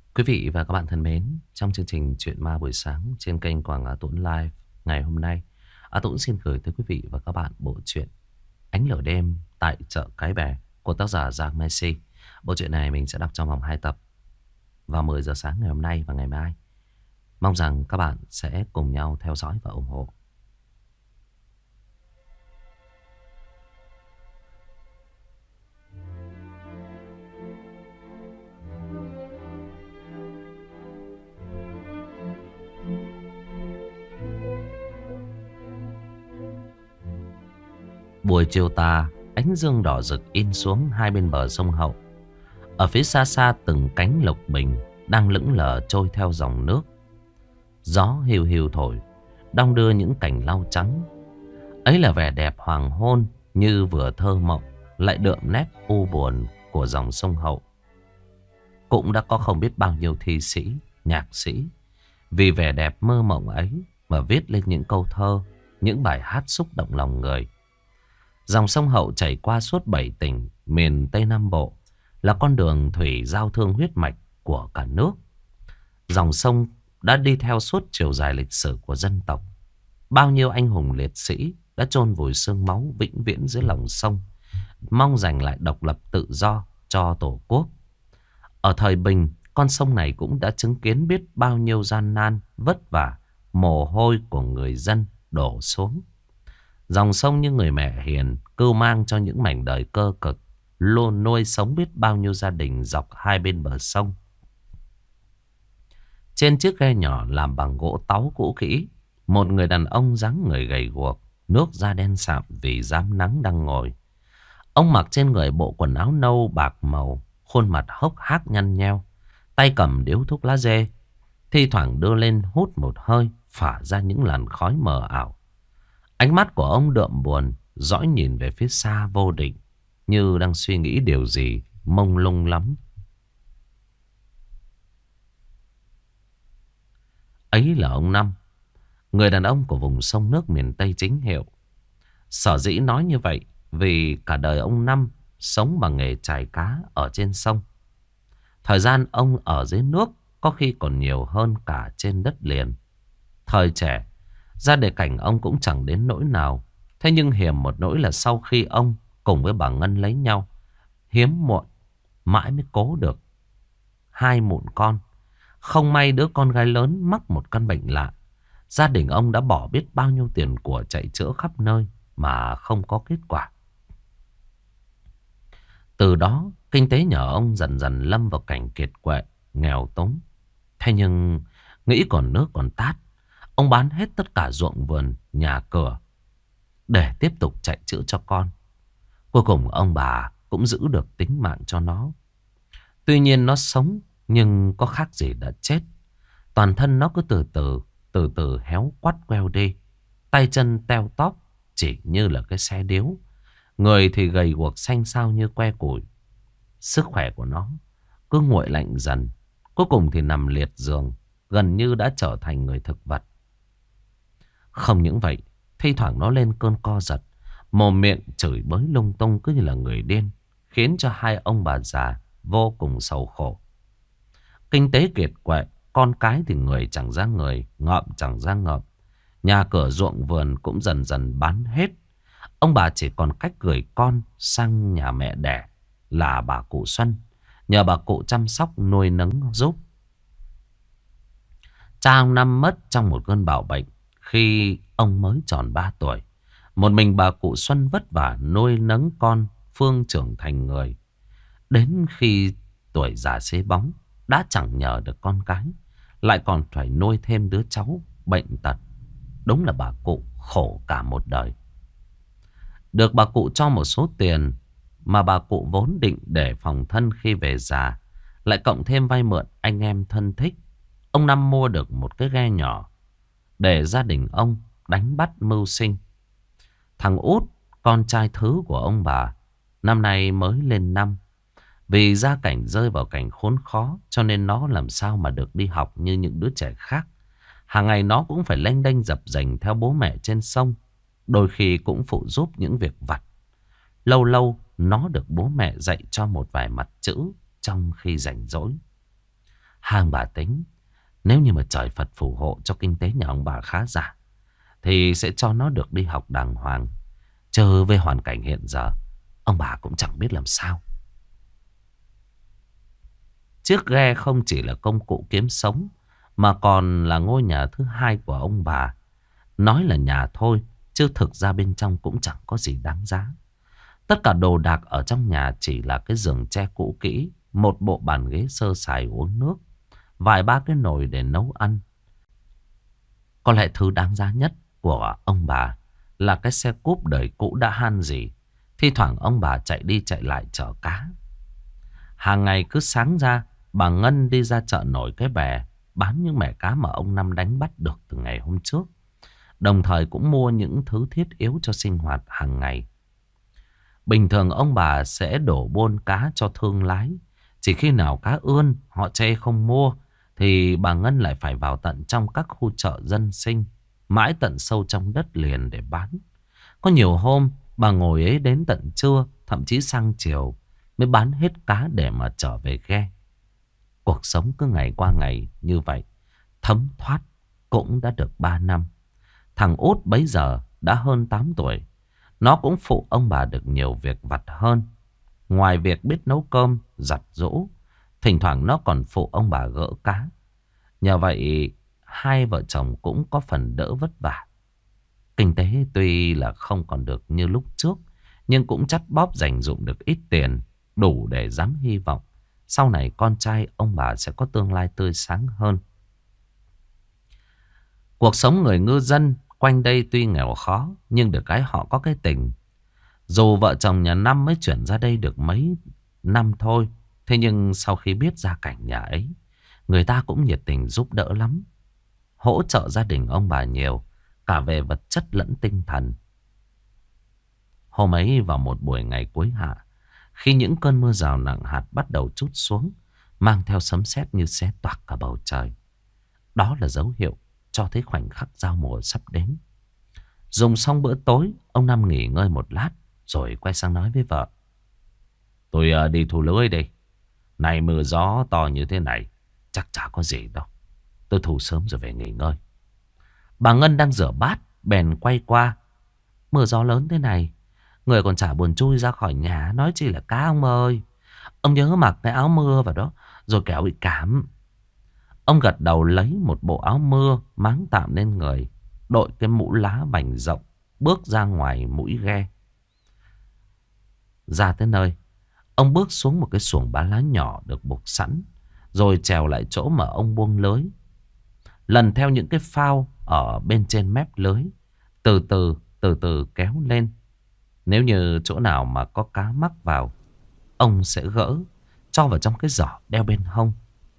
Quý vị và các bạn thân mến, trong chương trình Chuyện Ma buổi sáng trên kênh Quảng Á Tũng Live ngày hôm nay, Á Tũng xin gửi tới quý vị và các bạn bộ truyện Ánh lửa đêm tại chợ Cái Bè của tác giả Giang Messi. Bộ truyện này mình sẽ đọc trong vòng 2 tập vào 10 giờ sáng ngày hôm nay và ngày mai. Mong rằng các bạn sẽ cùng nhau theo dõi và ủng hộ. Buổi chiều tà, ánh dương đỏ rực in xuống hai bên bờ sông Hậu. Ở phía xa xa từng cánh lộc bình đang lững lờ trôi theo dòng nước. Gió hiu hiu thổi, đong đưa những cành lau trắng. Ấy là vẻ đẹp hoàng hôn như vừa thơ mộng, lại đượm nét u buồn của dòng sông Hậu. Cũng đã có không biết bao nhiêu thi sĩ, nhạc sĩ vì vẻ đẹp mơ mộng ấy mà viết lên những câu thơ, những bài hát xúc động lòng người. Dòng sông Hậu chảy qua suốt 7 tỉnh miền Tây Nam Bộ, là con đường thủy giao thương huyết mạch của cả nước. Dòng sông đã đi theo suốt chiều dài lịch sử của dân tộc. Bao nhiêu anh hùng liệt sĩ đã chôn vùi xương máu vĩnh viễn dưới lòng sông, mong giành lại độc lập tự do cho Tổ quốc. Ở thời Bình, con sông này cũng đã chứng kiến biết bao nhiêu gian nan, vất vả, mồ hôi của người dân đổ xuống. Dòng sông như người mẹ hiền, cưu mang cho những mảnh đời cơ cực, luôn nuôi sống biết bao nhiêu gia đình dọc hai bên bờ sông. Trên chiếc ghe nhỏ làm bằng gỗ táu cũ kỹ, một người đàn ông dáng người gầy guộc, nước da đen sạm vì dám nắng đang ngồi. Ông mặc trên người bộ quần áo nâu bạc màu, khuôn mặt hốc hác nhăn nheo, tay cầm điếu thuốc lá dê, thi thoảng đưa lên hút một hơi, phả ra những làn khói mờ ảo. Ánh mắt của ông đượm buồn, dõi nhìn về phía xa vô định, như đang suy nghĩ điều gì mông lung lắm. Ấy là ông Năm, người đàn ông của vùng sông nước miền Tây chính hiệu. Sở dĩ nói như vậy vì cả đời ông Năm sống bằng nghề chài cá ở trên sông. Thời gian ông ở dưới nước có khi còn nhiều hơn cả trên đất liền. Thời trẻ, gia đề cảnh ông cũng chẳng đến nỗi nào. Thế nhưng hiểm một nỗi là sau khi ông cùng với bà Ngân lấy nhau, hiếm muộn mãi mới cố được hai mụn con. Không may đứa con gái lớn mắc một căn bệnh lạ. Gia đình ông đã bỏ biết bao nhiêu tiền của chạy chữa khắp nơi mà không có kết quả. Từ đó, kinh tế nhà ông dần dần lâm vào cảnh kiệt quệ, nghèo túng. Thế nhưng, nghĩ còn nước còn tát, ông bán hết tất cả ruộng vườn, nhà cửa để tiếp tục chạy chữa cho con. Cuối cùng ông bà cũng giữ được tính mạng cho nó. Tuy nhiên nó sống nhưng có khác gì đã chết. Toàn thân nó cứ từ từ héo quắt queo đi. Tay chân teo tóp chỉ như là cái xe điếu. Người thì gầy guộc xanh xao như que củi. Sức khỏe của nó cứ nguội lạnh dần. Cuối cùng thì nằm liệt giường, gần như đã trở thành người thực vật. Không những vậy, thi thoảng nó lên cơn co giật, mồm miệng chửi bới lung tung cứ như là người điên, khiến cho hai ông bà già vô cùng sầu khổ. Kinh tế kiệt quệ, con cái thì người chẳng ra người, ngợm chẳng ra ngợm. Nhà cửa ruộng vườn cũng dần dần bán hết. Ông bà chỉ còn cách gửi con sang nhà mẹ đẻ là bà cụ Xuân, nhờ bà cụ chăm sóc nuôi nấng giúp. Cha ông Năm mất trong một cơn bạo bệnh khi ông mới tròn 3 tuổi. Một mình bà cụ Xuân vất vả nuôi nấng con Phương trưởng thành người. Đến khi tuổi già xế bóng, đã chẳng nhờ được con cái, lại còn phải nuôi thêm đứa cháu bệnh tật. Đúng là bà cụ khổ cả một đời. Được bà cụ cho một số tiền mà bà cụ vốn định để phòng thân khi về già, lại cộng thêm vay mượn anh em thân thích, ông Năm mua được một cái ghe nhỏ để gia đình ông đánh bắt mưu sinh. Thằng út, con trai thứ của ông bà, năm nay mới lên năm. Vì gia cảnh rơi vào cảnh khốn khó, cho nên nó làm sao mà được đi học như những đứa trẻ khác. Hàng ngày nó cũng phải lênh đênh dập dềnh theo bố mẹ trên sông. Đôi khi cũng phụ giúp những việc vặt. Lâu lâu nó được bố mẹ dạy cho một vài mặt chữ trong khi rảnh rỗi. Hai ông bà tính, nếu như mà trời Phật phù hộ cho kinh tế nhà ông bà khá giả, thì sẽ cho nó được đi học đàng hoàng. Chứ với hoàn cảnh hiện giờ, ông bà cũng chẳng biết làm sao. Chiếc ghe không chỉ là công cụ kiếm sống, mà còn là ngôi nhà thứ hai của ông bà. Nói là nhà thôi, chứ thực ra bên trong cũng chẳng có gì đáng giá. Tất cả đồ đạc ở trong nhà chỉ là cái giường tre cũ kỹ, một bộ bàn ghế sơ sài uống nước, vài ba cái nồi để nấu ăn. Có lẽ thứ đáng giá nhất của ông bà là cái xe cúp đời cũ đã han rỉ. Thi thoảng ông bà chạy đi chạy lại chở cá. Hàng ngày cứ sáng ra, bà Ngân đi ra chợ nổi cái bè, bán những mẻ cá mà ông Năm đánh bắt được từ ngày hôm trước. Đồng thời cũng mua những thứ thiết yếu cho sinh hoạt hàng ngày. Bình thường ông bà sẽ đổ buôn cá cho thương lái. Chỉ khi nào cá ươn họ chê không mua, thì bà Ngân lại phải vào tận trong các khu chợ dân sinh, mãi tận sâu trong đất liền để bán. Có nhiều hôm bà ngồi ấy đến tận trưa, thậm chí sang chiều mới bán hết cá để mà trở về ghe. Cuộc sống cứ ngày qua ngày như vậy, thấm thoát cũng đã được 3 năm. Thằng Út bấy giờ đã hơn 8 tuổi. Nó cũng phụ ông bà được nhiều việc vặt hơn. Ngoài việc biết nấu cơm, giặt giũ, thỉnh thoảng nó còn phụ ông bà gỡ cá. Nhờ vậy hai vợ chồng cũng có phần đỡ vất vả. Kinh tế tuy là không còn được như lúc trước, nhưng cũng chắt bóp dành dụm được ít tiền, đủ để dám hy vọng sau này con trai ông bà sẽ có tương lai tươi sáng hơn. Cuộc sống người ngư dân quanh đây tuy nghèo khó, nhưng được cái họ có cái tình. Dù vợ chồng nhà Năm mới chuyển ra đây được mấy năm thôi, thế nhưng sau khi biết gia cảnh nhà ấy, người ta cũng nhiệt tình giúp đỡ lắm. Hỗ trợ gia đình ông bà nhiều, cả về vật chất lẫn tinh thần. Hôm ấy vào một buổi ngày cuối hạ, khi những cơn mưa rào nặng hạt bắt đầu trút xuống, mang theo sấm sét như xé toạc cả bầu trời. Đó là dấu hiệu cho thấy khoảnh khắc giao mùa sắp đến. Dùng xong bữa tối, ông Năm nghỉ ngơi một lát, rồi quay sang nói với vợ. Tôi đi thu lưới đây. Này mưa gió to như thế này, chắc chả có gì đâu. Tôi thu sớm rồi về nghỉ ngơi. Bà Ngân đang rửa bát, bèn quay qua. Mưa gió lớn thế này, người còn chả buồn chui ra khỏi nhà, nói chi là cá ông ơi. Ông nhớ mặc cái áo mưa vào đó, rồi kẻo bị cảm. Ông gật đầu lấy một bộ áo mưa máng tạm lên người, đội cái mũ lá vành rộng, bước ra ngoài mũi ghe. Ra tới nơi, ông bước xuống một cái xuồng ba lá nhỏ được buộc sẵn, rồi trèo lại chỗ mà ông buông lưới. Lần theo những cái phao ở bên trên mép lưới, từ từ kéo lên. Nếu như chỗ nào mà có cá mắc vào, ông sẽ gỡ, cho vào trong cái giỏ đeo bên hông.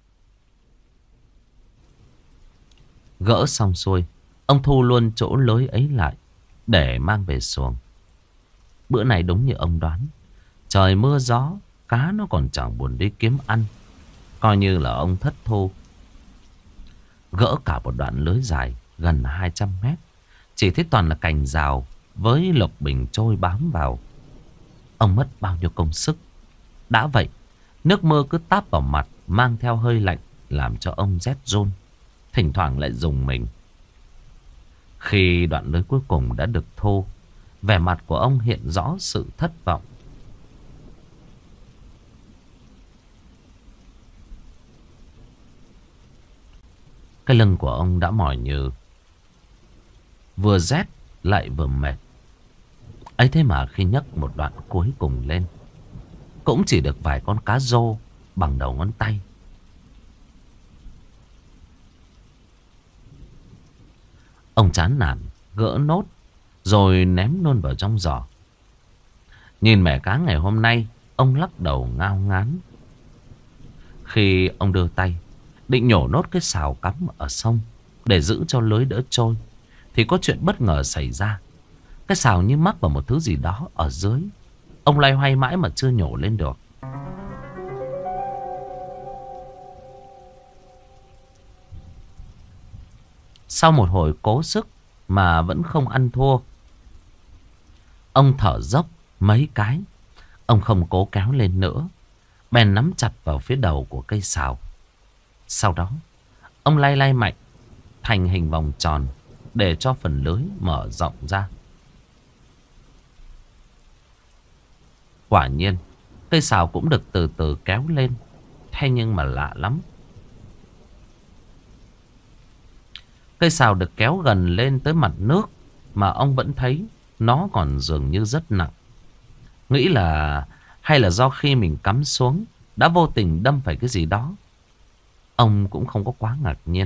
Gỡ xong xuôi, ông thu luôn chỗ lưới ấy lại để mang về xuồng. Bữa này đúng như ông đoán, trời mưa gió, cá nó còn chẳng buồn đi kiếm ăn, coi như là ông thất thu. Gỡ cả một đoạn lưới dài gần 200 mét, chỉ thấy toàn là cành rào với lộc bình trôi bám vào. Ông mất bao nhiêu công sức. Đã vậy, nước mưa cứ táp vào mặt, mang theo hơi lạnh, làm cho ông rét run, thỉnh thoảng lại rùng mình. Khi đoạn lưới cuối cùng đã được thu, vẻ mặt của ông hiện rõ sự thất vọng. Cái lưng của ông đã mỏi nhừ, vừa rét lại vừa mệt. Ấy thế mà khi nhấc một đoạn cuối cùng lên, cũng chỉ được vài con cá rô bằng đầu ngón tay. Ông chán nản gỡ nốt, rồi ném luôn vào trong giỏ. Nhìn mẻ cá ngày hôm nay, ông lắc đầu ngao ngán. Khi ông đưa tay định nhổ nốt cái xào cắm ở sông để giữ cho lưới đỡ trôi, thì có chuyện bất ngờ xảy ra. Cái xào như mắc vào một thứ gì đó ở dưới. Ông loay hoay mãi mà chưa nhổ lên được. Sau một hồi cố sức mà vẫn không ăn thua, ông thở dốc mấy cái. Ông không cố kéo lên nữa, bèn nắm chặt vào phía đầu của cây xào. Sau đó ông lay lay mạnh thành hình vòng tròn để cho phần lưới mở rộng ra. Quả nhiên cây sào cũng được từ từ kéo lên. Thế nhưng mà lạ lắm, cây sào được kéo gần lên tới mặt nước mà ông vẫn thấy nó còn dường như rất nặng. Nghĩ là hay là do khi mình cắm xuống đã vô tình đâm phải cái gì đó. Ông cũng không có quá ngạc nhiên.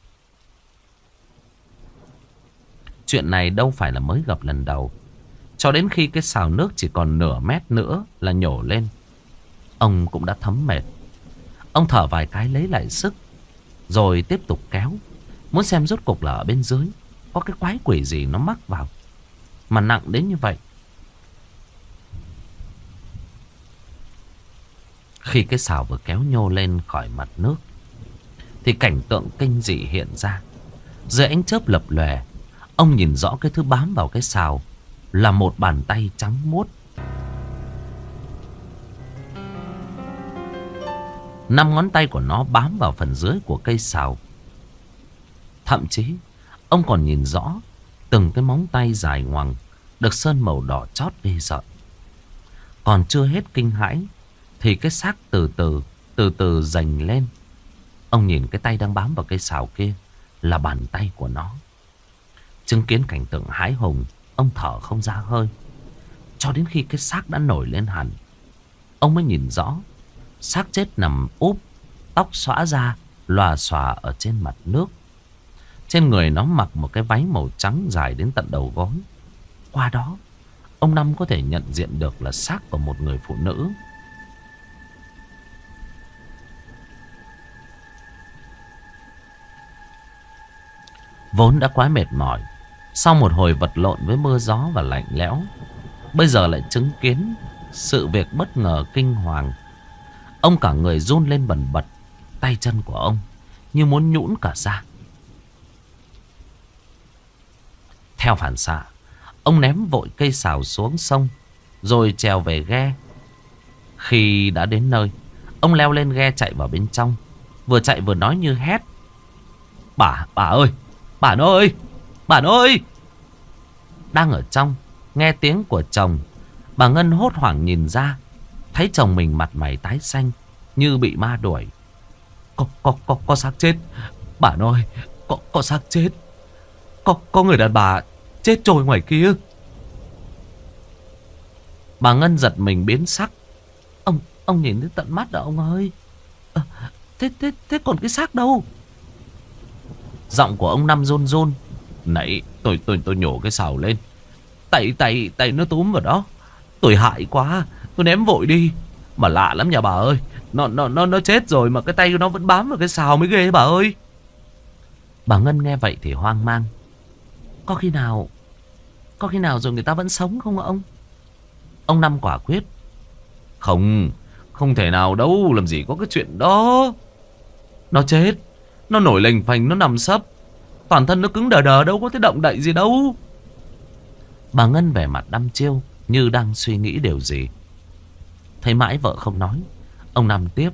Chuyện này đâu phải là mới gặp lần đầu. Cho đến khi cái sào nước chỉ còn nửa mét nữa là nhổ lên, ông cũng đã thấm mệt. Ông thở vài cái lấy lại sức, rồi tiếp tục kéo, muốn xem rốt cục là ở bên dưới có cái quái quỷ gì nó mắc vào mà nặng đến như vậy. Khi cái sào vừa kéo nhô lên khỏi mặt nước thì cảnh tượng kinh dị hiện ra. Dưới ánh chớp lập lòe, ông nhìn rõ cái thứ bám vào cái sào là một bàn tay trắng muốt. 5 ngón tay của nó bám vào phần dưới của cây sào. Thậm chí ông còn nhìn rõ từng cái móng tay dài ngoằng được sơn màu đỏ chót ghê sợ. Còn chưa hết kinh hãi thì cái xác từ từ dành lên. Ông nhìn cái tay đang bám vào cây sào kia là bàn tay của nó. Chứng kiến cảnh tượng hãi hùng, ông thở không ra hơi. Cho đến khi cái xác đã nổi lên hẳn, ông mới nhìn rõ xác chết nằm úp, tóc xõa ra lòa xòa ở trên mặt nước. Trên người nó mặc một cái váy màu trắng dài đến tận đầu gối. Qua đó ông Năm có thể nhận diện được là xác của một người phụ nữ. Vốn đã quá mệt mỏi sau một hồi vật lộn với mưa gió và lạnh lẽo, bây giờ lại chứng kiến sự việc bất ngờ kinh hoàng. Ông cả người run lên bần bật, tay chân của ông như muốn nhũn cả ra. Theo phản xạ, ông ném vội cây sào xuống sông rồi trèo về ghe. Khi đã đến nơi, ông leo lên ghe chạy vào bên trong, vừa chạy vừa nói như hét: Bà ơi, bà ơi, bà ơi. Đang ở trong nghe tiếng của chồng, bà Ngân hốt hoảng nhìn ra, thấy chồng mình mặt mày tái xanh như bị ma đuổi. Có xác chết, bà ơi, có xác chết. Có người đàn bà chết trôi ngoài kia. Bà Ngân giật mình biến sắc. Ông nhìn thấy tận mắt đó ông ơi. Thế còn cái xác đâu? Giọng của ông Năm run run. Nãy tôi nhổ cái sào lên, tay nó túm vào đó. Tôi hại quá, tôi ném vội đi. Mà lạ lắm nhà bà ơi, nó chết rồi mà cái tay nó vẫn bám vào cái sào mới ghê bà ơi. Bà Ngân nghe vậy thì hoang mang. Có khi nào rồi người ta vẫn sống không ông? Ông Năm quả quyết: Không thể nào đâu, làm gì có cái chuyện đó. Nó chết, nó nổi lềnh phềnh, nó nằm sấp, toàn thân nó cứng đờ đờ, đâu có thể động đậy gì đâu. Bà Ngân vẻ mặt đăm chiêu như đang suy nghĩ điều gì. Thấy mãi vợ không nói, ông Năm tiếp: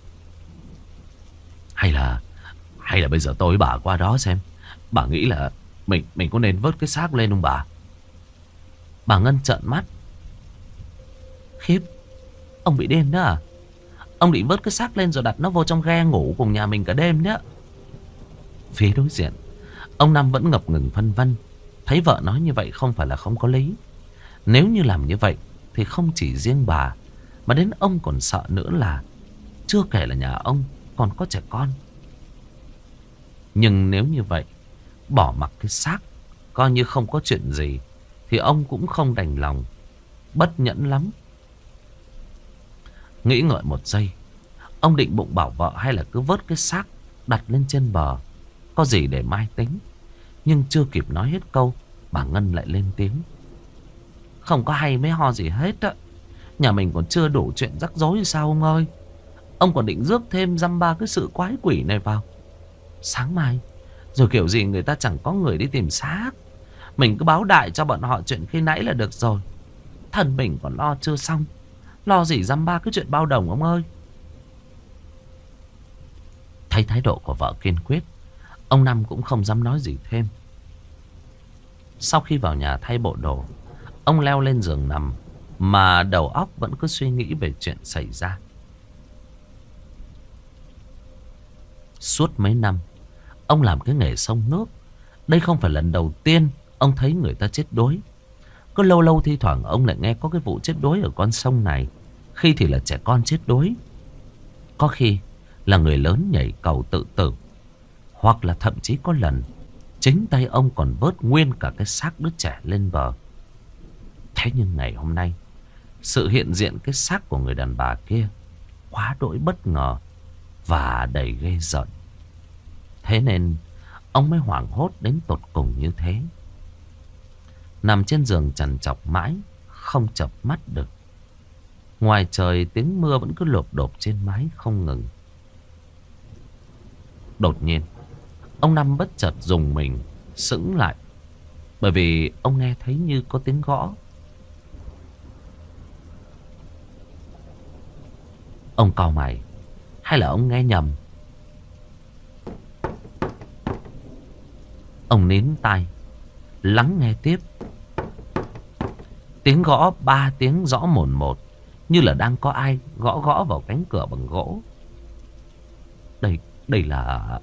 Hay là bây giờ tôi với bà qua đó xem. Bà nghĩ là mình có nên vớt cái xác lên không bà? Bà Ngân trợn mắt: Khiếp, ông bị điên đó à? Ông định vớt cái xác lên rồi đặt nó vô trong ghe ngủ cùng nhà mình cả đêm đó. Phía đối diện, ông Năm vẫn ngập ngừng phân vân. Thấy vợ nói như vậy không phải là không có lý. Nếu như làm như vậy thì không chỉ riêng bà, mà đến ông còn sợ nữa là chưa kể là nhà ông còn có trẻ con. Nhưng nếu như vậy, bỏ mặc cái xác coi như không có chuyện gì, thì ông cũng không đành lòng. Bất nhẫn lắm. Nghĩ ngợi một giây, ông định bụng bảo vợ hay là cứ vớt cái xác đặt lên trên bờ, có gì để mai tính. Nhưng chưa kịp nói hết câu, bà Ngân lại lên tiếng: Không có hay mấy ho gì hết á. Nhà mình còn chưa đủ chuyện rắc rối thì sao ông ơi? Ông còn định rước thêm dăm ba cái sự quái quỷ này vào. Sáng mai rồi kiểu gì người ta chẳng có người đi tìm xác. Mình cứ báo đại cho bọn họ chuyện khi nãy là được rồi. Thần mình còn lo chưa xong, lo gì dăm ba cái chuyện bao đồng ông ơi. Thấy Thấy thái độ của vợ kiên quyết, ông Năm cũng không dám nói gì thêm. Sau khi vào nhà thay bộ đồ, ông leo lên giường nằm mà đầu óc vẫn cứ suy nghĩ về chuyện xảy ra. Suốt mấy năm ông làm cái nghề sông nước, đây không phải lần đầu tiên ông thấy người ta chết đuối. Cứ lâu lâu thi thoảng ông lại nghe có cái vụ chết đuối ở con sông này. Khi thì là trẻ con chết đuối, có khi là người lớn nhảy cầu tự tử, hoặc là thậm chí có lần chính tay ông còn vớt nguyên cả cái xác đứa trẻ lên bờ. Thế nhưng ngày hôm nay, sự hiện diện cái xác của người đàn bà kia quá đỗi bất ngờ và đầy ghê rợn. Thế nên ông mới hoảng hốt đến tột cùng như thế. Nằm trên giường trằn trọc mãi, không chợp mắt được. Ngoài trời tiếng mưa vẫn cứ lộp độp trên mái không ngừng. Đột nhiên, ông Năm bất chợt rùng mình, sững lại. Bởi vì ông nghe thấy như có tiếng gõ. Ông cau mày, hay là ông nghe nhầm? Ông nín tai, lắng nghe tiếp. Tiếng gõ 3 tiếng rõ mồn một, như là đang có ai gõ gõ vào cánh cửa bằng gỗ. Đây là...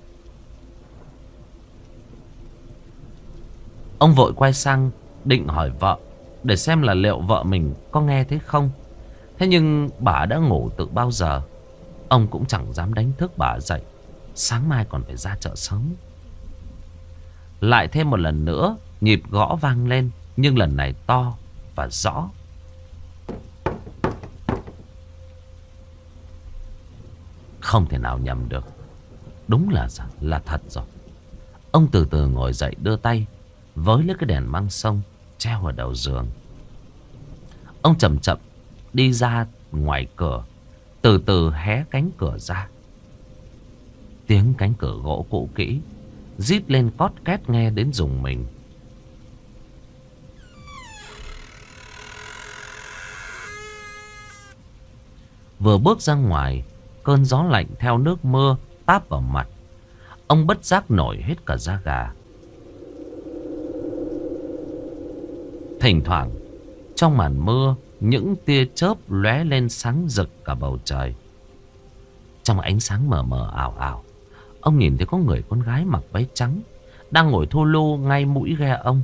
Ông vội quay sang định hỏi vợ, để xem là liệu vợ mình có nghe thấy không. Thế nhưng bà đã ngủ từ bao giờ. Ông cũng chẳng dám đánh thức bà dậy, sáng mai còn phải ra chợ sớm. Lại thêm một lần nữa, nhịp gõ vang lên, nhưng lần này to và rõ. Không thể nào nhầm được, đúng là thật rồi. Ông từ từ ngồi dậy, đưa tay với lấy cái đèn măng sông treo ở đầu giường. Ông chậm chậm đi ra ngoài cửa, từ từ hé cánh cửa ra. Tiếng cánh cửa gỗ cũ kỹ rít lên cót két nghe đến rùng mình. Vừa bước ra ngoài, cơn gió lạnh theo nước mưa táp vào mặt. Ông bất giác nổi hết cả da gà. Thỉnh thoảng trong màn mưa, những tia chớp lóe lên sáng rực cả bầu trời. Trong ánh sáng mờ mờ ảo ảo, ông nhìn thấy có người con gái mặc váy trắng đang ngồi thu lu ngay mũi ghe ông.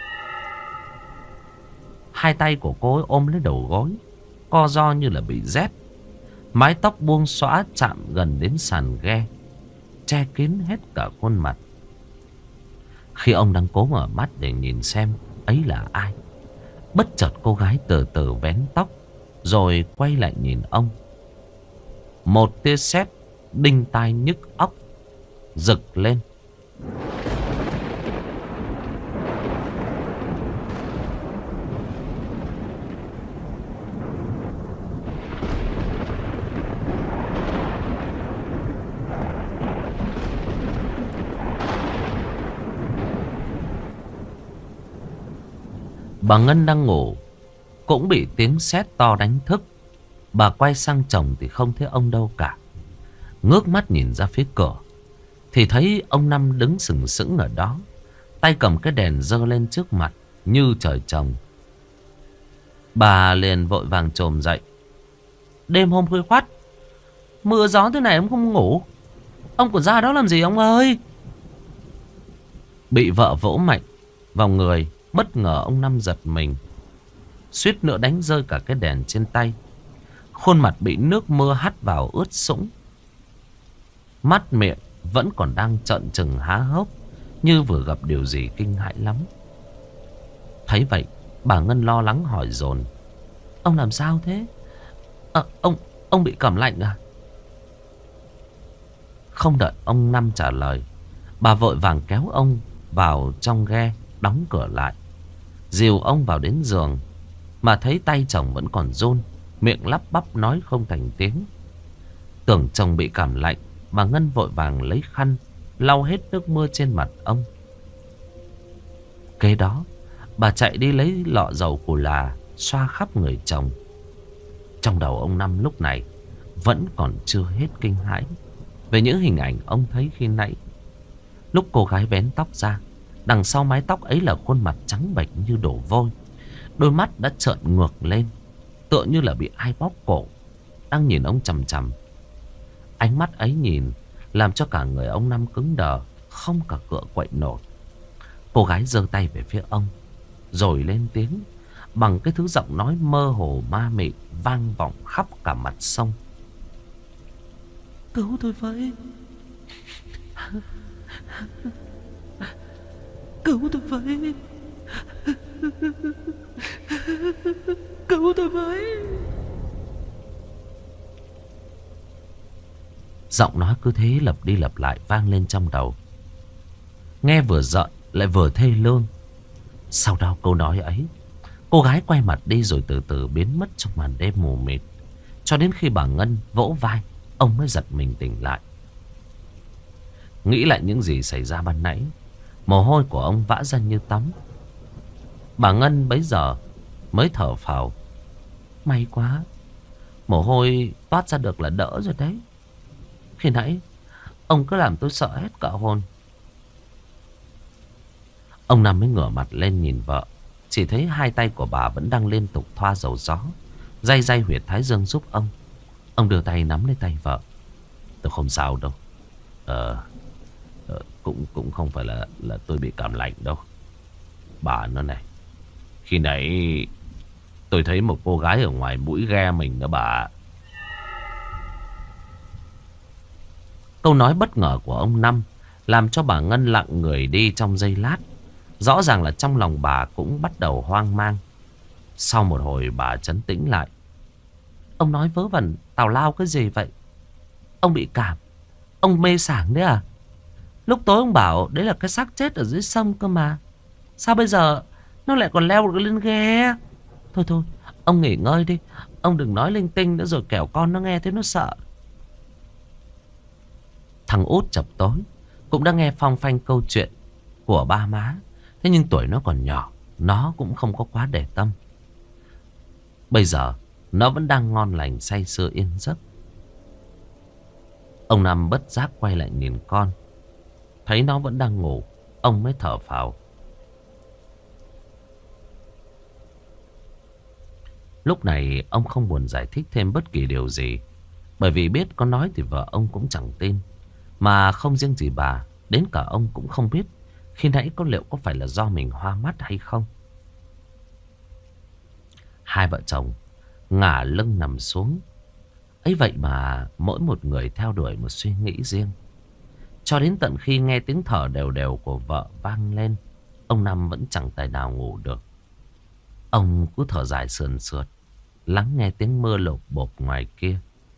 Hai tay của cô ấy ôm lấy đầu gối, co ro như là bị rét. Mái tóc buông xõa chạm gần đến sàn ghe, che kín hết cả khuôn mặt. Khi ông đang cố mở mắt để nhìn xem ấy là ai, bất chợt cô gái từ từ vén tóc, rồi quay lại nhìn ông. Một tia sét đinh tai nhức óc rực lên. Bà Ngân đang ngủ cũng bị tiếng sét to đánh thức. Bà quay sang chồng thì không thấy ông đâu cả. Ngước mắt nhìn ra phía cửa thì thấy ông Năm đứng sừng sững ở đó, tay cầm cái đèn giơ lên trước mặt như trời trồng. Bà liền vội vàng chồm dậy. Đêm hôm khuya khoắt, mưa gió thế này ông không ngủ, ông còn ra đó làm gì ông ơi? Bị vợ vỗ mạnh vào người, bất ngờ ông Năm giật mình, suýt nữa đánh rơi cả cái đèn trên tay. Khuôn mặt bị nước mưa hắt vào ướt sũng, mắt miệng vẫn còn đang trợn trừng há hốc, như vừa gặp điều gì kinh hãi lắm. Thấy vậy, bà Ngân lo lắng hỏi dồn: Ông làm sao thế? Ông bị cảm lạnh à? Không đợi ông Năm trả lời, bà vội vàng kéo ông vào trong ghe, đóng cửa lại, dìu ông vào đến giường. Mà thấy tay chồng vẫn còn run, miệng lắp bắp nói không thành tiếng. Tưởng chồng bị cảm lạnh, bà Ngân vội vàng lấy khăn lau hết nước mưa trên mặt ông. Kế đó, bà chạy đi lấy lọ dầu cù là xoa khắp người chồng. Trong đầu ông Năm lúc này vẫn còn chưa hết kinh hãi về những hình ảnh ông thấy khi nãy. Lúc cô gái vén tóc ra, đằng sau mái tóc ấy là khuôn mặt trắng bệch như đổ vôi. Đôi mắt đã trợn ngược lên, tựa như là bị ai bóp cổ, đang nhìn ông chằm chằm. Ánh mắt ấy nhìn làm cho cả người ông Năm cứng đờ, không cả cựa quậy nổi. Cô gái giơ tay về phía ông, rồi lên tiếng bằng cái thứ giọng nói mơ hồ ma mị vang vọng khắp cả mặt sông. Cứu tôi với, cứu tôi với, cứu tôi với. Giọng nói cứ thế lặp đi lặp lại vang lên trong đầu, nghe vừa giận lại vừa thê lương. Sau đó câu nói ấy, cô gái quay mặt đi rồi từ từ biến mất trong màn đêm mù mịt. Cho đến khi bà Ngân vỗ vai, ông mới giật mình tỉnh lại. Nghĩ lại những gì xảy ra ban nãy, mồ hôi của ông vã ra như tắm. Bà Ngân bấy giờ mới thở phào. May quá, mồ hôi toát ra được là đỡ rồi đấy. Khi nãy ông cứ làm tôi sợ hết cả hồn. Ông Năm mới ngửa mặt lên nhìn vợ. Chỉ thấy hai tay của bà vẫn đang liên tục thoa dầu gió, day day huyệt thái dương giúp ông. Ông đưa tay nắm lấy tay vợ. Tôi không sao đâu. Cũng không phải là tôi bị cảm lạnh đâu. Bà nó này, khi nãy tôi thấy một cô gái ở ngoài mũi ghe mình đó bà. Câu nói bất ngờ của ông Năm làm cho bà Ngân lặng người đi trong giây lát. Rõ ràng là trong lòng bà cũng bắt đầu hoang mang. Sau một hồi bà trấn tĩnh lại. Ông nói vớ vẩn tào lao cái gì vậy? Ông bị cảm, ông mê sảng đấy à? Lúc tối ông bảo đấy là cái xác chết ở dưới sông cơ mà. Sao bây giờ nó lại còn leo được lên ghe? Thôi thôi, ông nghỉ ngơi đi. Ông đừng nói linh tinh nữa rồi kẻo con nó nghe thấy nó sợ. Thằng Út chập tối cũng đã nghe phong phanh câu chuyện của ba má. Thế nhưng tuổi nó còn nhỏ, nó cũng không có quá để tâm. Bây giờ nó vẫn đang ngon lành say sưa yên giấc. Ông Năm bất giác quay lại nhìn con, thấy nó vẫn đang ngủ, ông mới thở phào. Lúc này ông không buồn giải thích thêm bất kỳ điều gì, bởi vì biết có nói thì vợ ông cũng chẳng tin. Mà không riêng gì bà, đến cả ông cũng không biết khi nãy liệu có phải là do mình hoa mắt hay không. Hai vợ chồng ngả lưng nằm xuống. Ấy vậy mà mỗi một người theo đuổi một suy nghĩ riêng. Cho đến tận khi nghe tiếng thở đều đều của vợ vang lên, ông Năm vẫn chẳng tài nào ngủ được. Ông cứ thở dài sườn sượt, lắng nghe tiếng mưa lộp bộp ngoài kia.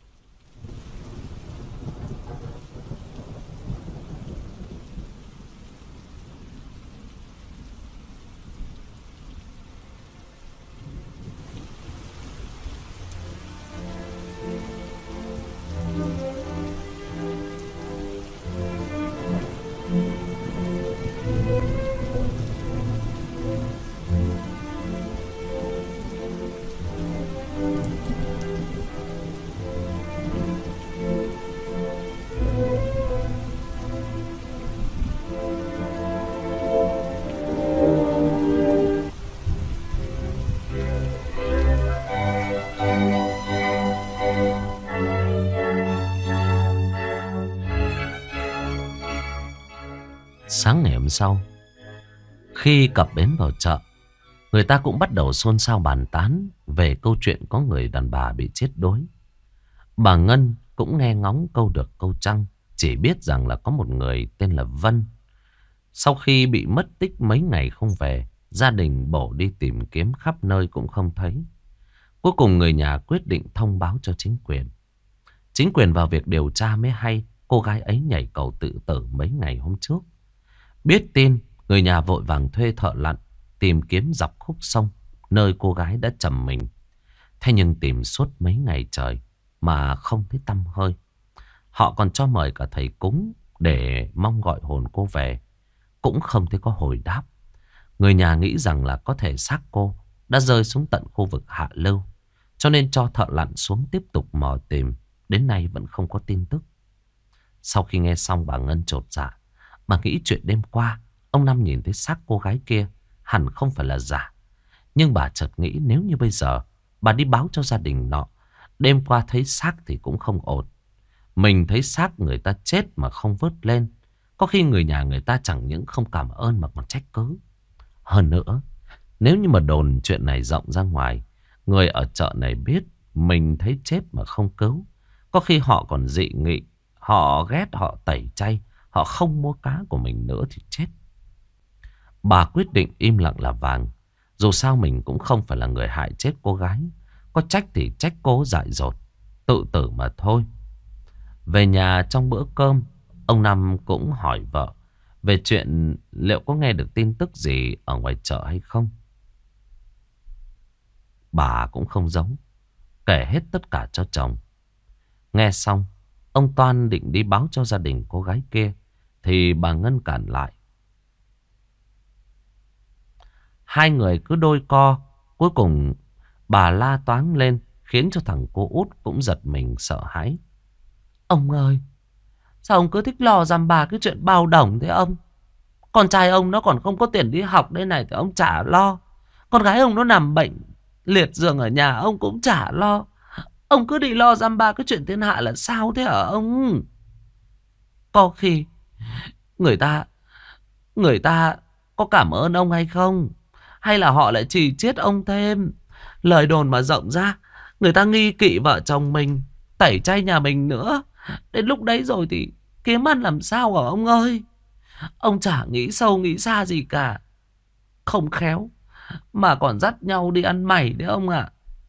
Sáng ngày hôm sau, khi cập bến vào chợ, người ta cũng bắt đầu xôn xao bàn tán về câu chuyện có người đàn bà bị chết đuối. Bà Ngân cũng nghe ngóng câu được câu trăng, chỉ biết rằng là có một người tên là Vân. Sau khi bị mất tích mấy ngày không về, gia đình bổ đi tìm kiếm khắp nơi cũng không thấy. Cuối cùng người nhà quyết định thông báo cho chính quyền. Chính quyền vào việc điều tra mới hay cô gái ấy nhảy cầu tự tử mấy ngày hôm trước. Biết tin, người nhà vội vàng thuê thợ lặn tìm kiếm dọc khúc sông nơi cô gái đã trầm mình. Thế nhưng tìm suốt mấy ngày trời mà không thấy tăm hơi. Họ còn cho mời cả thầy cúng để mong gọi hồn cô về, cũng không thấy có hồi đáp. Người nhà nghĩ rằng là có thể xác cô đã rơi xuống tận khu vực hạ lưu, cho nên cho thợ lặn xuống tiếp tục mò tìm. Đến nay vẫn không có tin tức. Sau khi nghe xong bà Ngân chột dạ. Bà nghĩ chuyện đêm qua ông Năm nhìn thấy xác cô gái kia hẳn không phải là giả. Nhưng bà chợt nghĩ nếu như bây giờ bà đi báo cho gia đình nọ, đêm qua thấy xác thì cũng không ổn. Mình thấy xác người ta chết mà không vớt lên, có khi người nhà người ta chẳng những không cảm ơn mà còn trách cứ. Hơn nữa, nếu như mà đồn chuyện này rộng ra ngoài, người ở chợ này biết mình thấy chết mà không cứu, có khi họ còn dị nghị, họ ghét, họ tẩy chay, họ không mua cá của mình nữa thì chết. Bà quyết định im lặng là vàng. Dù sao mình cũng không phải là người hại chết cô gái. Có trách thì trách cô dại dột, tự tử mà thôi. Về nhà trong bữa cơm, ông Năm cũng hỏi vợ về chuyện liệu có nghe được tin tức gì ở ngoài chợ hay không. Bà cũng không giấu, kể hết tất cả cho chồng. Nghe xong, ông Toan định đi báo cho gia đình cô gái kia thì bà Ngân cản lại. Hai người cứ đôi co. Cuối cùng bà la toáng lên, khiến cho thằng cô út cũng giật mình sợ hãi. Ông ơi, sao ông cứ thích lo dăm bà cái chuyện bao đồng thế ông? Con trai ông nó còn không có tiền đi học đây này thì ông chả lo. Con gái ông nó nằm bệnh liệt giường ở nhà ông cũng chả lo. Ông cứ đi lo dăm ba cái chuyện thiên hạ là sao thế hả ông? Có khi người ta người ta có cảm ơn ông hay không? Hay là họ lại chỉ chiết ông thêm? Lời đồn mà rộng ra, người ta nghi kỵ vợ chồng mình, tẩy chay nhà mình nữa. Đến lúc đấy rồi thì kiếm ăn làm sao hả ông ơi? Ông chả nghĩ sâu nghĩ xa gì cả. Không khéo mà còn dắt nhau đi ăn mày đấy ông ạ.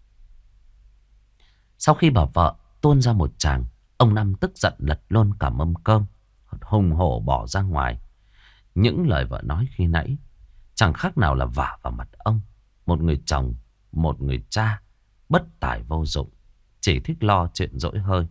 Sau khi bà vợ tuôn ra một tràng, ông Năm tức giận lật luôn cả mâm cơm, hùng hổ bỏ ra ngoài. Những lời vợ nói khi nãy chẳng khác nào là vả vào mặt ông. Một người chồng, một người cha bất tài vô dụng, chỉ thích lo chuyện dỗi hơi.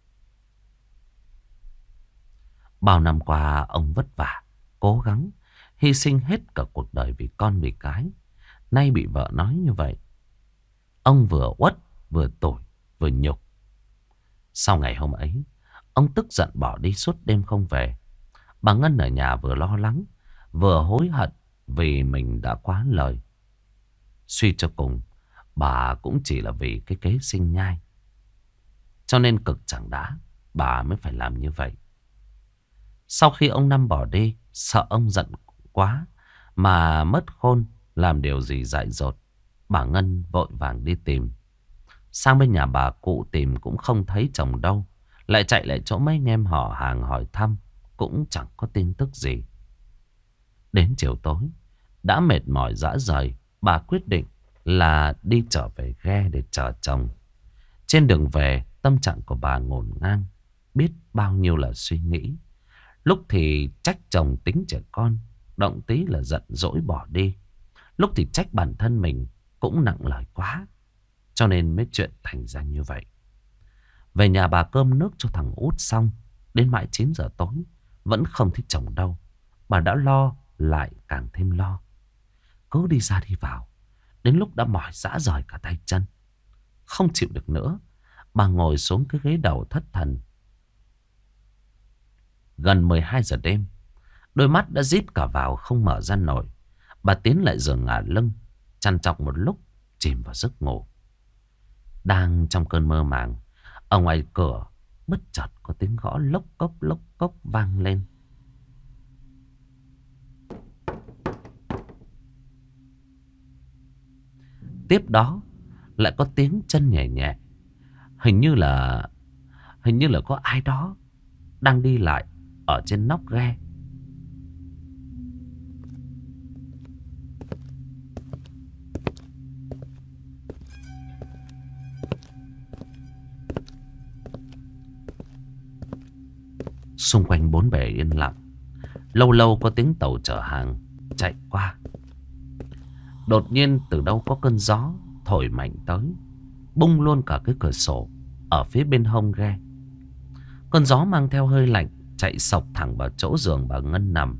Bao năm qua ông vất vả, cố gắng, hy sinh hết cả cuộc đời vì con vì cái. Nay bị vợ nói như vậy, ông vừa uất, vừa tủi, vừa nhục. Sau ngày hôm ấy, ông tức giận bỏ đi suốt đêm không về. Bà Ngân ở nhà vừa lo lắng, vừa hối hận vì mình đã quá lời. Suy cho cùng, bà cũng chỉ là vì cái kế sinh nhai. Cho nên cực chẳng đã, bà mới phải làm như vậy. Sau khi ông Năm bỏ đi, sợ ông giận quá mà mất khôn, làm điều gì dại dột, bà Ngân vội vàng đi tìm. Sang bên nhà bà cụ tìm cũng không thấy chồng đâu. Lại chạy lại chỗ mấy anh em họ hàng hỏi thăm, cũng chẳng có tin tức gì. Đến chiều tối, đã mệt mỏi rã rời, bà quyết định là đi trở về ghe để chờ chồng. Trên đường về, tâm trạng của bà ngổn ngang, biết bao nhiêu là suy nghĩ. Lúc thì trách chồng tính trẻ con, động tí là giận dỗi bỏ đi. Lúc thì trách bản thân mình cũng nặng lời quá, cho nên mới chuyện thành ra như vậy. Về nhà bà cơm nước cho thằng út xong, đến mãi 9 giờ tối vẫn không thấy chồng đâu. Bà đã lo lại càng thêm lo, cứ đi ra đi vào, đến lúc đã mỏi rã rời cả tay chân. Không chịu được nữa, bà ngồi xuống cái ghế đầu thất thần. Gần 12 giờ đêm, đôi mắt đã díp cả vào không mở ra nổi. Bà tiến lại giường ngả lưng, trằn trọc một lúc, chìm vào giấc ngủ. Đang trong cơn mơ màng, ở ngoài cửa bất chợt có tiếng gõ lốc cốc vang lên. Tiếp đó lại có tiếng chân nhẹ nhẹ. Hình như là có ai đó đang đi lại ở trên nóc ghe. Xung quanh bốn bề yên lặng. Lâu lâu có tiếng tàu chở hàng chạy qua. Đột nhiên từ đâu có cơn gió thổi mạnh tới, bung luôn cả cái cửa sổ ở phía bên hông ghe. Cơn gió mang theo hơi lạnh chạy sộc thẳng vào chỗ giường bà Ngân nằm.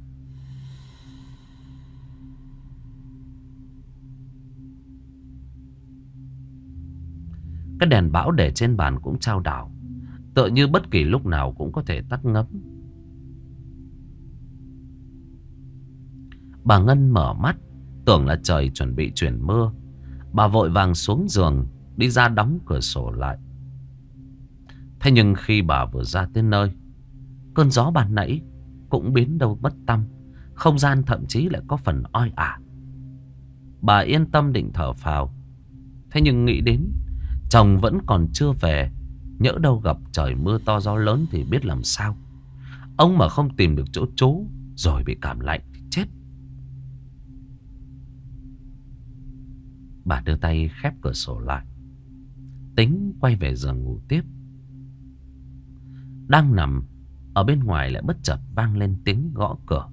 Cái đèn bão để trên bàn cũng chao đảo. tựa như bất kỳ lúc nào cũng có thể tắt ngấm. Bà Ngân mở mắt, tưởng là trời chuẩn bị chuyển mưa. Bà vội vàng xuống giường, đi ra đóng cửa sổ lại. Thế nhưng khi bà vừa ra tới nơi, cơn gió ban nãy cũng biến đâu mất tăm. Không gian thậm chí lại có phần oi ả. Bà yên tâm định thở phào. Thế nhưng nghĩ đến chồng vẫn còn chưa về, nhỡ đâu gặp trời mưa to gió lớn thì biết làm sao. Ông mà không tìm được chỗ trú rồi bị cảm lạnh thì chết. Bà đưa tay khép cửa sổ lại, tính quay về giường ngủ tiếp. Đang nằm ở bên ngoài lại bất chợt vang lên tiếng gõ cửa.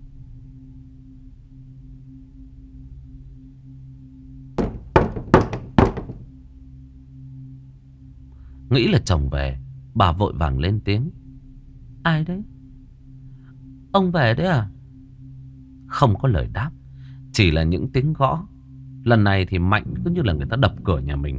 Nghĩ là chồng về, bà vội vàng lên tiếng. Ai đấy? Ông về đấy à? Không có lời đáp, chỉ là những tiếng gõ. Lần này thì mạnh, cứ như là người ta đập cửa nhà mình.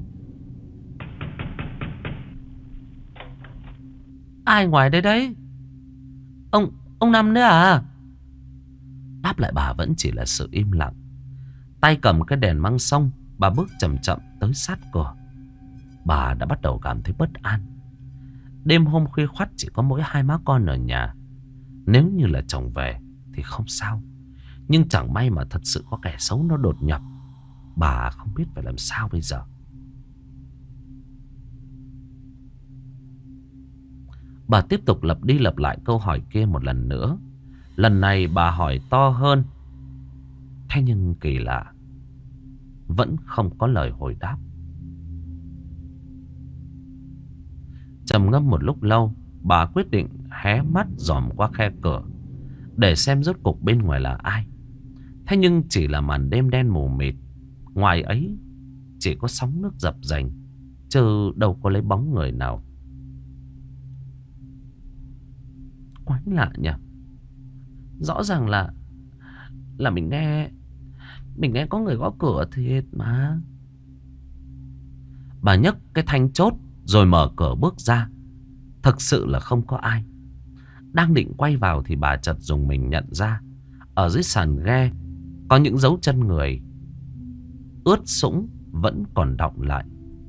Ai ngoài đây đấy? Ông Năm đấy à? Đáp lại bà vẫn chỉ là sự im lặng. Tay cầm cái đèn măng sông, bà bước chậm chậm tới sát cửa. Bà đã bắt đầu cảm thấy bất an. Đêm hôm khuya khoắt chỉ có mỗi hai má con ở nhà. Nếu như là chồng về thì không sao, nhưng chẳng may mà thật sự có kẻ xấu nó đột nhập, bà không biết phải làm sao bây giờ. Bà tiếp tục lặp đi lặp lại câu hỏi kia một lần nữa. Lần này bà hỏi to hơn. Thế nhưng kỳ lạ, vẫn không có lời hồi đáp. Trầm ngâm một lúc lâu, bà quyết định hé mắt dòm qua khe cửa để xem rốt cục bên ngoài là ai. Thế nhưng chỉ là màn đêm đen mù mịt. Ngoài ấy chỉ có sóng nước dập dềnh, chứ đâu có lấy bóng người nào. Quái lạ nhỉ. Rõ ràng là mình nghe có người gõ cửa thiệt mà. Bà nhấc cái thanh chốt rồi mở cửa bước ra. Thực sự là không có ai. Đang định quay vào thì bà chợt dùng mình nhận ra ở dưới sàn ghe có những dấu chân người ướt sũng vẫn còn đọng lại.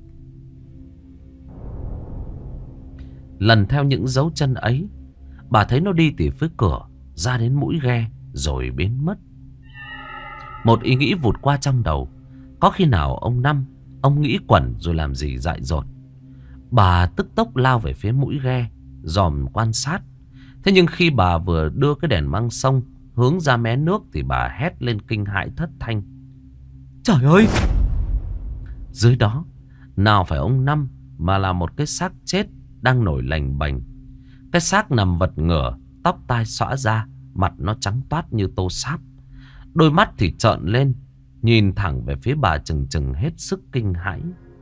Lần theo những dấu chân ấy, bà thấy nó đi từ phía cửa ra đến mũi ghe rồi biến mất. Một ý nghĩ vụt qua trong đầu. Có khi nào ông Năm, ông nghĩ quẩn rồi làm gì dại dột. Bà tức tốc lao về phía mũi ghe, dòm quan sát. Thế nhưng khi bà vừa đưa cái đèn măng sông hướng ra mé nước thì bà hét lên kinh hãi thất thanh. Trời ơi! Dưới đó nào phải ông Năm mà là một cái xác chết đang nổi lềnh bềnh. Cái xác nằm vật ngửa, tóc tai xõa ra, mặt nó trắng toát như tô sáp. Đôi mắt thì trợn lên, nhìn thẳng về phía bà chừng chừng hết sức kinh hãi.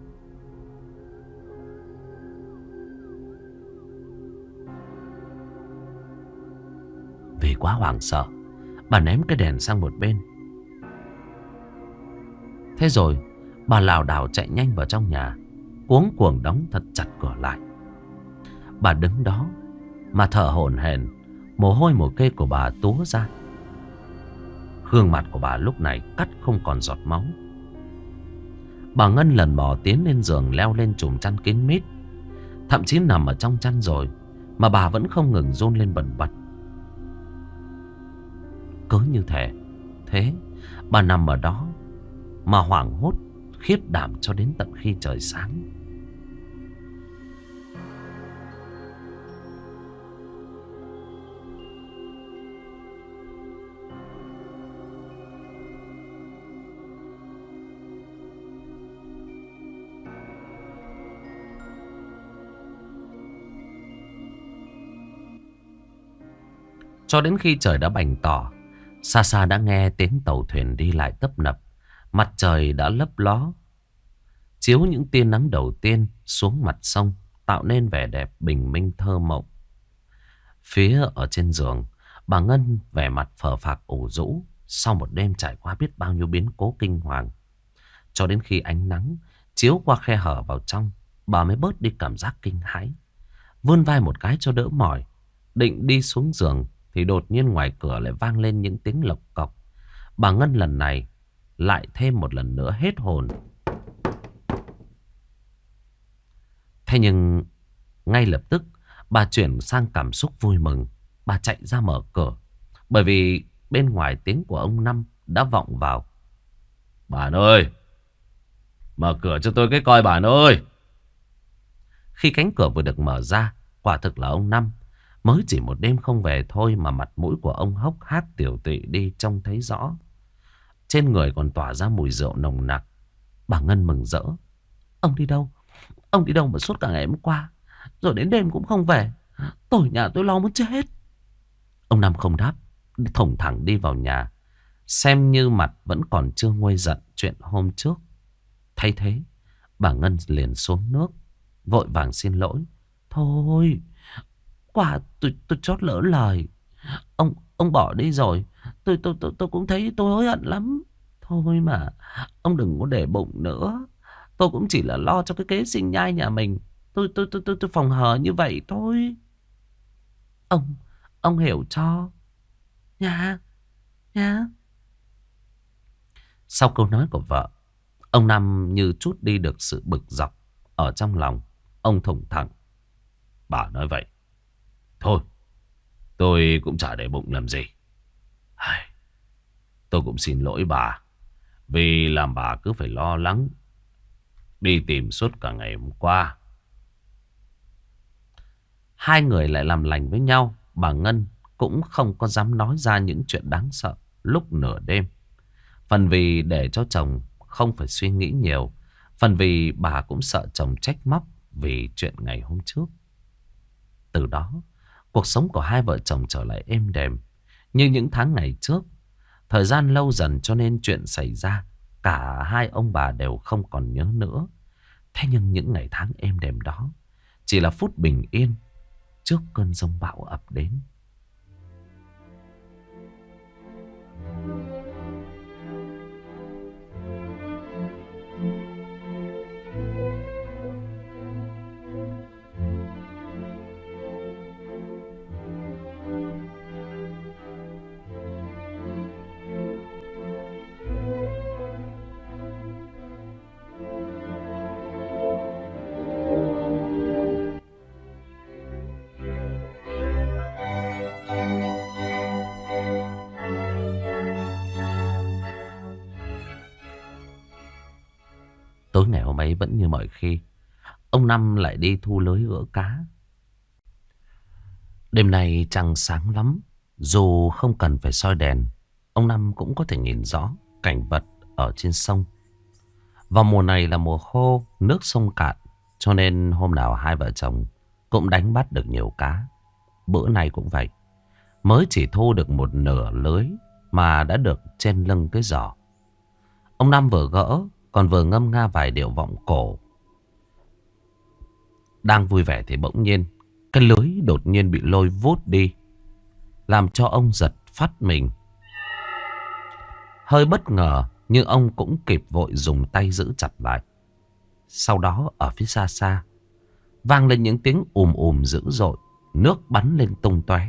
Vì quá hoảng sợ, bà ném cái đèn sang một bên. Thế rồi bà lảo đảo chạy nhanh vào trong nhà, cuống cuồng đóng thật chặt cửa lại. Bà đứng đó mà thở hổn hển, mồ hôi mồ kê của bà túa ra. Gương mặt của bà lúc này cắt không còn giọt máu. Bà Ngân lần mò tiến lên giường, leo lên chùm chăn kín mít. Thậm chí nằm ở trong chăn rồi mà bà vẫn không ngừng run lên bần bật. Cứ như thế bà nằm ở đó mà hoảng hốt khiếp đảm cho đến tận khi trời sáng. Cho đến khi trời đã bành tỏ, xa xa đã nghe tiếng tàu thuyền đi lại tấp nập. Mặt trời đã lấp ló, chiếu những tia nắng đầu tiên xuống mặt sông, tạo nên vẻ đẹp bình minh thơ mộng. Phía ở trên giường, bà Ngân vẻ mặt phờ phạc ủ rũ sau một đêm trải qua biết bao nhiêu biến cố kinh hoàng. Cho đến khi ánh nắng chiếu qua khe hở vào trong, bà mới bớt đi cảm giác kinh hãi. vươn vai một cái cho đỡ mỏi. Định đi xuống giường thì đột nhiên ngoài cửa lại vang lên những tiếng lộc cọc. Bà Ngân lần này lại thêm một lần nữa hết hồn. Thế nhưng ngay lập tức bà chuyển sang cảm xúc vui mừng. Bà chạy ra mở cửa. Bởi vì bên ngoài tiếng của ông Năm đã vọng vào. Bạn ơi, mở cửa cho tôi cái coi bạn ơi. Khi cánh cửa vừa được mở ra, quả thực là ông Năm. Mới chỉ một đêm không về thôi mà mặt mũi của ông hốc hác tiểu tụy đi trông thấy rõ. Trên người còn tỏa ra mùi rượu nồng nặc. Bà Ngân mừng rỡ. Ông đi đâu? Ông đi đâu mà suốt cả ngày hôm qua, rồi đến đêm cũng không về? Tôi nhà tôi lo muốn chết. Ông Năm không đáp, thủng thẳng đi vào nhà. Xem như mặt vẫn còn chưa nguôi giận chuyện hôm trước. Thay thế, bà Ngân liền xuống nước, vội vàng xin lỗi. Thôi, quả tôi chót lỡ lời. Ông bỏ đi rồi. Tôi cũng thấy tôi hối hận lắm. Thôi mà, ông đừng có để bụng nữa. Tôi cũng chỉ là lo cho cái kế sinh nhai nhà mình. Tôi phòng hờ như vậy thôi. Ông hiểu cho. Nha, nha. Sau câu nói của vợ, ông Năm như trút đi được sự bực dọc ở trong lòng. Ông thủng thẳng. Bà nói vậy. Thôi, tôi cũng chả để bụng làm gì. Tôi cũng xin lỗi bà, vì làm bà cứ phải lo lắng đi tìm suốt cả ngày hôm qua. Hai người lại làm lành với nhau. Bà Ngân cũng không có dám nói ra những chuyện đáng sợ lúc nửa đêm. Phần vì để cho chồng không phải suy nghĩ nhiều, phần vì bà cũng sợ chồng trách móc vì chuyện ngày hôm trước. Từ đó, cuộc sống của hai vợ chồng trở lại êm đềm như những tháng ngày trước. Thời gian lâu dần cho nên chuyện xảy ra cả hai ông bà đều không còn nhớ nữa. Thế nhưng những ngày tháng êm đềm đó chỉ là phút bình yên trước cơn giông bão ập đến. Tối ngày hôm ấy vẫn như mọi khi, ông Năm lại đi thu lưới gỡ cá. Đêm nay trăng sáng lắm. Dù không cần phải soi đèn, ông Năm cũng có thể nhìn rõ cảnh vật ở trên sông. Vào mùa này là mùa khô, nước sông cạn, cho nên hôm nào hai vợ chồng cũng đánh bắt được nhiều cá. Bữa nay cũng vậy. Mới chỉ thu được một nửa lưới mà đã được trên lưng cái giỏ. Ông Năm vừa gỡ còn vừa ngâm nga vài điệu vọng cổ. Đang vui vẻ thì bỗng nhiên cái lưới đột nhiên bị lôi vút đi, làm cho ông giật phát mình. Hơi bất ngờ nhưng ông cũng kịp vội dùng tay giữ chặt lại. Sau đó ở phía xa xa vang lên những tiếng dữ dội, nước bắn lên tung tóe.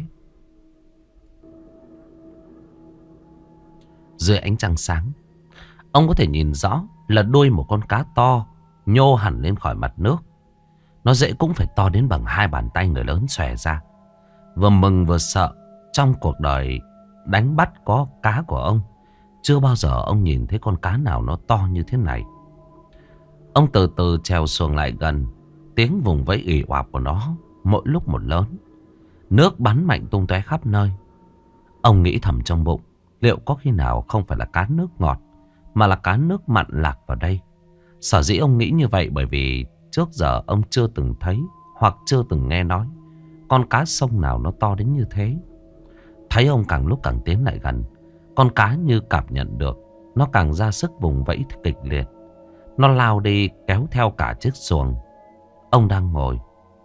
Dưới ánh trăng sáng, ông có thể nhìn rõ là đuôi một con cá to nhô hẳn lên khỏi mặt nước. Nó dễ cũng phải to đến bằng hai bàn tay người lớn xòe ra. Vừa mừng vừa sợ. Trong cuộc đời đánh bắt có cá của ông, chưa bao giờ ông nhìn thấy con cá nào nó to như thế này. Ông từ từ trèo xuồng lại gần. Tiếng vùng vẫy ì oạp của nó mỗi lúc một lớn. Nước bắn mạnh tung tóe khắp nơi. Ông nghĩ thầm trong bụng, liệu có khi nào không phải là cá nước ngọt, mà là cá nước mặn lạc vào đây. Sở dĩ ông nghĩ như vậy bởi vì trước giờ ông chưa từng thấy hoặc chưa từng nghe nói con cá sông nào nó to đến như thế. Thấy ông càng lúc càng tiến lại gần, con cá như cảm nhận được, nó càng ra sức vùng vẫy kịch liệt. Nó lao đi kéo theo cả chiếc xuồng ông đang ngồi.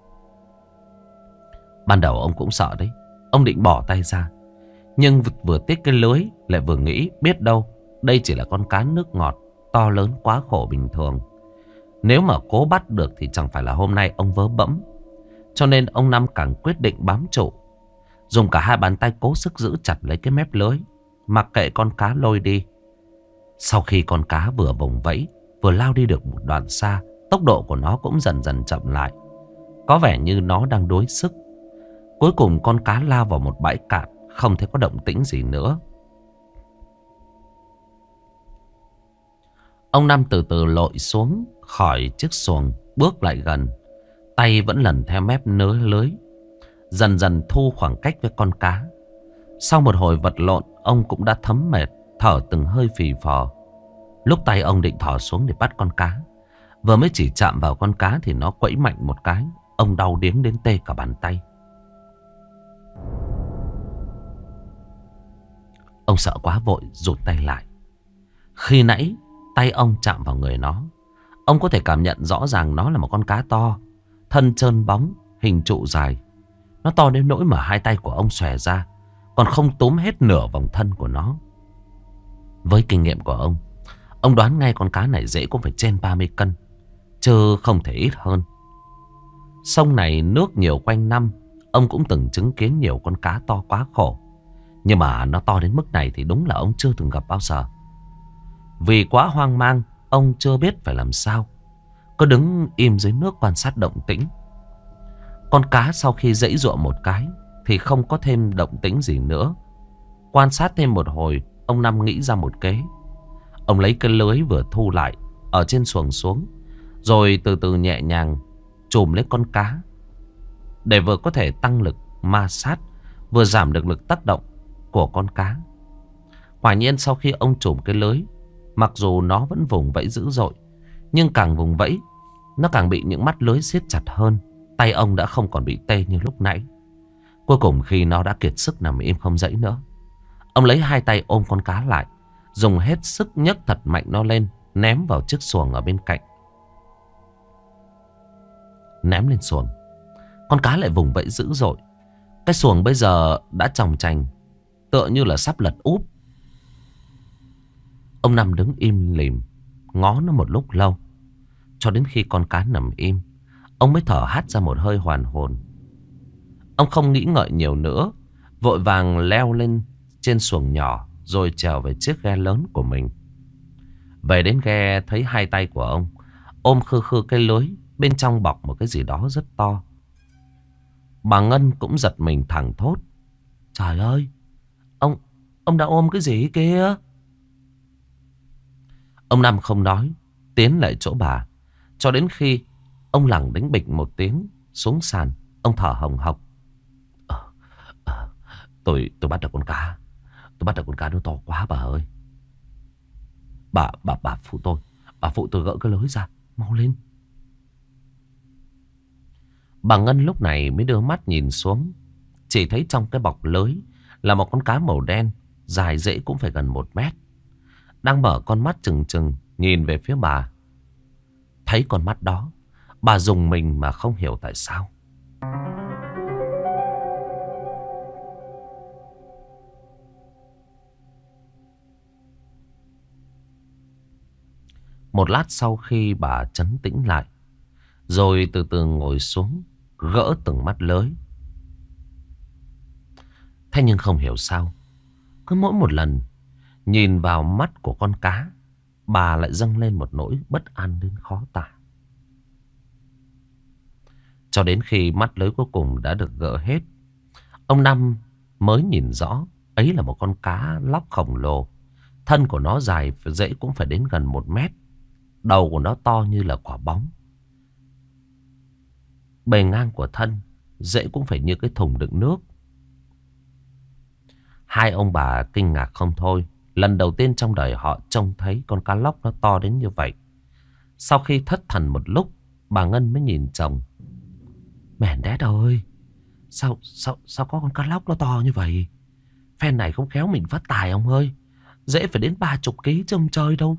Ban đầu ông cũng sợ đấy. Ông định bỏ tay ra, nhưng vừa tiếc cái lưới, lại vừa nghĩ biết đâu đây chỉ là con cá nước ngọt to lớn quá khổ bình thường. Nếu mà cố bắt được thì chẳng phải là hôm nay ông vớ bẫm. Cho nên ông Năm càng quyết định bám trụ, dùng cả hai bàn tay cố sức giữ chặt lấy cái mép lưới, mặc kệ con cá lôi đi. Sau khi con cá vừa vùng vẫy, vừa lao đi được một đoạn xa, tốc độ của nó cũng dần dần chậm lại. Có vẻ như nó đang đuối sức. Cuối cùng con cá lao vào một bãi cạn, không thấy có động tĩnh gì nữa. Ông Năm từ từ lội xuống khỏi chiếc xuồng, bước lại gần. Tay vẫn lần theo mép lưới, dần dần thu khoảng cách với con cá. Sau một hồi vật lộn, ông cũng đã thấm mệt, thở từng hơi phì phò. Lúc tay ông định thò xuống để bắt con cá, vừa mới chỉ chạm vào con cá thì nó quẫy mạnh một cái. Ông đau điếng đến tê cả bàn tay. Ông sợ quá vội rụt tay lại. Khi nãy tay ông chạm vào người nó, ông có thể cảm nhận rõ ràng nó là một con cá to, thân trơn bóng, hình trụ dài. Nó to đến nỗi mà hai tay của ông xòe ra, còn không túm hết nửa vòng thân của nó. Với kinh nghiệm của ông đoán ngay con cá này dễ cũng phải trên 30 cân, chứ không thể ít hơn. Sông này nước nhiều quanh năm, ông cũng từng chứng kiến nhiều con cá to quá khổ. Nhưng mà nó to đến mức này thì đúng là ông chưa từng gặp bao giờ. Vì quá hoang mang, ông chưa biết phải làm sao, cứ đứng im dưới nước quan sát động tĩnh. Con cá sau khi giãy giụa một cái thì không có thêm động tĩnh gì nữa. Quan sát thêm một hồi, ông Năm nghĩ ra một kế. Ông lấy cái lưới vừa thu lại ở trên xuồng xuống, rồi từ từ nhẹ nhàng chùm lấy con cá, để vừa có thể tăng lực ma sát, vừa giảm được lực tác động của con cá. Quả nhiên sau khi ông chùm cái lưới, mặc dù nó vẫn vùng vẫy dữ dội, nhưng càng vùng vẫy, nó càng bị những mắt lưới siết chặt hơn. Tay ông đã không còn bị tê như lúc nãy. Cuối cùng khi nó đã kiệt sức nằm im không dãy nữa, ông lấy hai tay ôm con cá lại, dùng hết sức nhấc thật mạnh nó lên, ném vào chiếc xuồng ở bên cạnh. Ném lên xuồng, con cá lại vùng vẫy dữ dội. Cái xuồng bây giờ đã chòng chành, tựa như là sắp lật úp. Ông Năm đứng im lìm, ngó nó một lúc lâu, cho đến khi con cá nằm im, ông mới thở hắt ra một hơi hoàn hồn. Ông không nghĩ ngợi nhiều nữa, vội vàng leo lên trên xuồng nhỏ, rồi trèo về chiếc ghe lớn của mình. Về đến ghe, thấy hai tay của ông ôm khư khư cái lưới, bên trong bọc một cái gì đó rất to. Bà Ngân cũng giật mình thẳng thốt: "Trời ơi, ông đã ôm cái gì kia?" Ông Năm không nói, tiến lại chỗ bà, cho đến khi ông lẳng đánh bịch một tiếng xuống sàn. Ông thở hồng hộc: Tôi bắt được con cá. Tôi bắt được con cá, nó to quá bà ơi. Bà phụ tôi. Bà phụ tôi gỡ cái lưới ra, mau lên." Bà Ngân lúc này mới đưa mắt nhìn xuống. Chỉ thấy trong cái bọc lưới là một con cá màu đen, dài dễ cũng phải gần 1 mét, đang mở con mắt trừng trừng nhìn về phía bà. Thấy con mắt đó, bà rùng mình mà không hiểu tại sao. Một lát sau khi bà trấn tĩnh lại, rồi từ từ ngồi xuống, gỡ từng mắt lưới. Thế nhưng không hiểu sao, cứ mỗi một lần nhìn vào mắt của con cá, bà lại dâng lên một nỗi bất an đến khó tả. Cho đến khi mắt lưới cuối cùng đã được gỡ hết, ông Năm mới nhìn rõ ấy là một con cá lóc khổng lồ. Thân của nó dài dễ cũng phải đến gần 1 mét. Đầu của nó to như là quả bóng. Bề ngang của thân dễ cũng phải như cái thùng đựng nước. Hai ông bà kinh ngạc không thôi. Lần đầu tiên trong đời họ trông thấy con cá lóc nó to đến như vậy. Sau khi thất thần một lúc, bà Ngân mới nhìn chồng: "Mèn đét ơi, sao có con cá lóc nó to như vậy? Phen này không khéo mình phát tài ông ơi. Dễ phải đến 30 kg chứ không chơi đâu."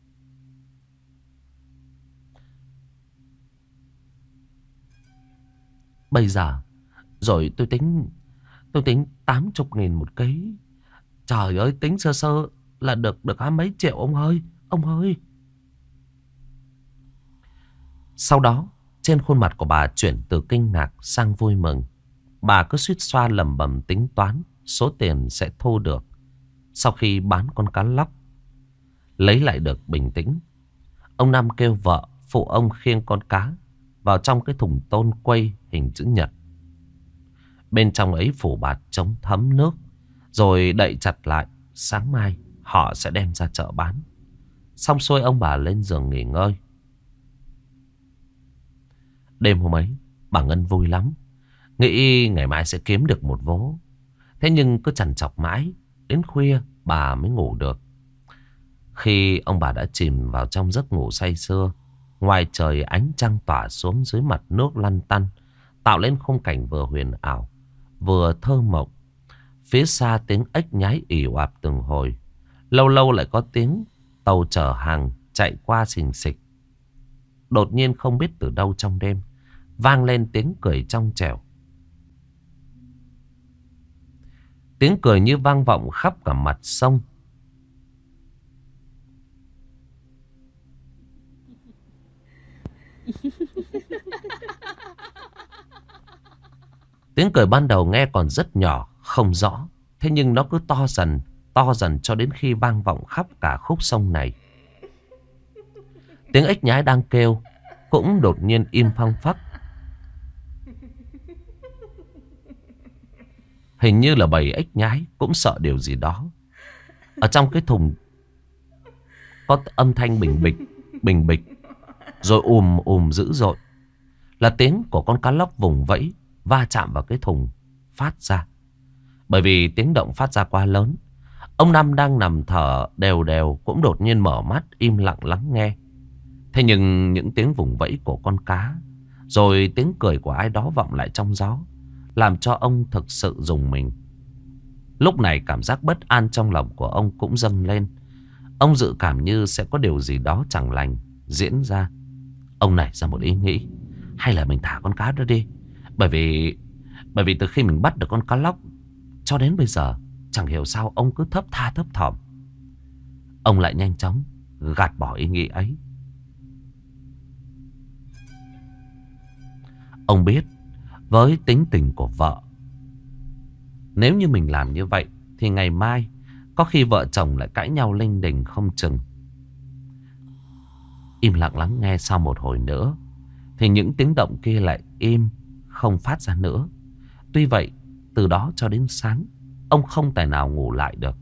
Bây giờ rồi tôi tính 80.000 một ký. Trời ơi, tính sơ sơ là được mấy triệu ông ơi. Ông ơi. Sau đó Trên khuôn mặt của bà chuyển từ kinh ngạc sang vui mừng. Bà cứ suýt xoa lẩm bẩm tính toán số tiền sẽ thu được sau khi bán con cá lóc. Lấy lại được bình tĩnh, ông Năm kêu vợ phụ ông khiêng con cá vào trong cái thùng tôn quây hình chữ nhật. Bên trong ấy phủ bạt chống thấm nước, rồi đậy chặt lại. Sáng mai họ sẽ đem ra chợ bán. Xong xuôi ông bà lên giường nghỉ ngơi. Đêm hôm ấy bà Ngân vui lắm, nghĩ ngày mai sẽ kiếm được một vố. Thế nhưng cứ trằn trọc mãi, đến khuya bà mới ngủ được. Khi ông bà đã chìm vào trong giấc ngủ say sưa, ngoài trời ánh trăng tỏa xuống dưới mặt nước lăn tăn, tạo lên khung cảnh vừa huyền ảo, vừa thơ mộng. Phía xa tiếng ếch nhái ì oạp từng hồi. Lâu lâu lại có tiếng tàu chở hàng chạy qua xình xịch. Đột nhiên không biết từ đâu trong đêm vang lên tiếng cười trong trẻo. Tiếng cười như vang vọng khắp cả mặt sông. Tiếng cười ban đầu nghe còn rất nhỏ, không rõ. Thế nhưng nó cứ to dần cho đến khi vang vọng khắp cả khúc sông này. Tiếng ếch nhái đang kêu cũng đột nhiên im phăng phắc. Hình như là bầy ếch nhái cũng sợ điều gì đó. Ở trong cái thùng có âm thanh bình bịch, rồi dữ dội. Là tiếng của con cá lóc vùng vẫy va chạm vào cái thùng phát ra. Bởi vì tiếng động phát ra quá lớn, ông Năm đang nằm thở đều đều cũng đột nhiên mở mắt im lặng lắng nghe. Thế nhưng những tiếng vùng vẫy của con cá, rồi tiếng cười của ai đó vọng lại trong gió, làm cho ông thực sự rùng mình. Lúc này cảm giác bất an trong lòng của ông cũng dâng lên. Ông dự cảm như sẽ có điều gì đó chẳng lành diễn ra. Ông nảy ra một ý nghĩ, hay là mình thả con cá đó đi. Bởi vì từ khi mình bắt được con cá lóc cho đến bây giờ, chẳng hiểu sao ông cứ thấp tha thấp thỏm. Ông lại nhanh chóng gạt bỏ ý nghĩ ấy. Ông biết với tính tình của vợ, nếu như mình làm như vậy thì ngày mai có khi vợ chồng lại cãi nhau linh đình không chừng. Im lặng lắng nghe sau một hồi nữa thì những tiếng động kia lại im, không phát ra nữa. Tuy vậy, từ đó cho đến sáng, ông không tài nào ngủ lại được.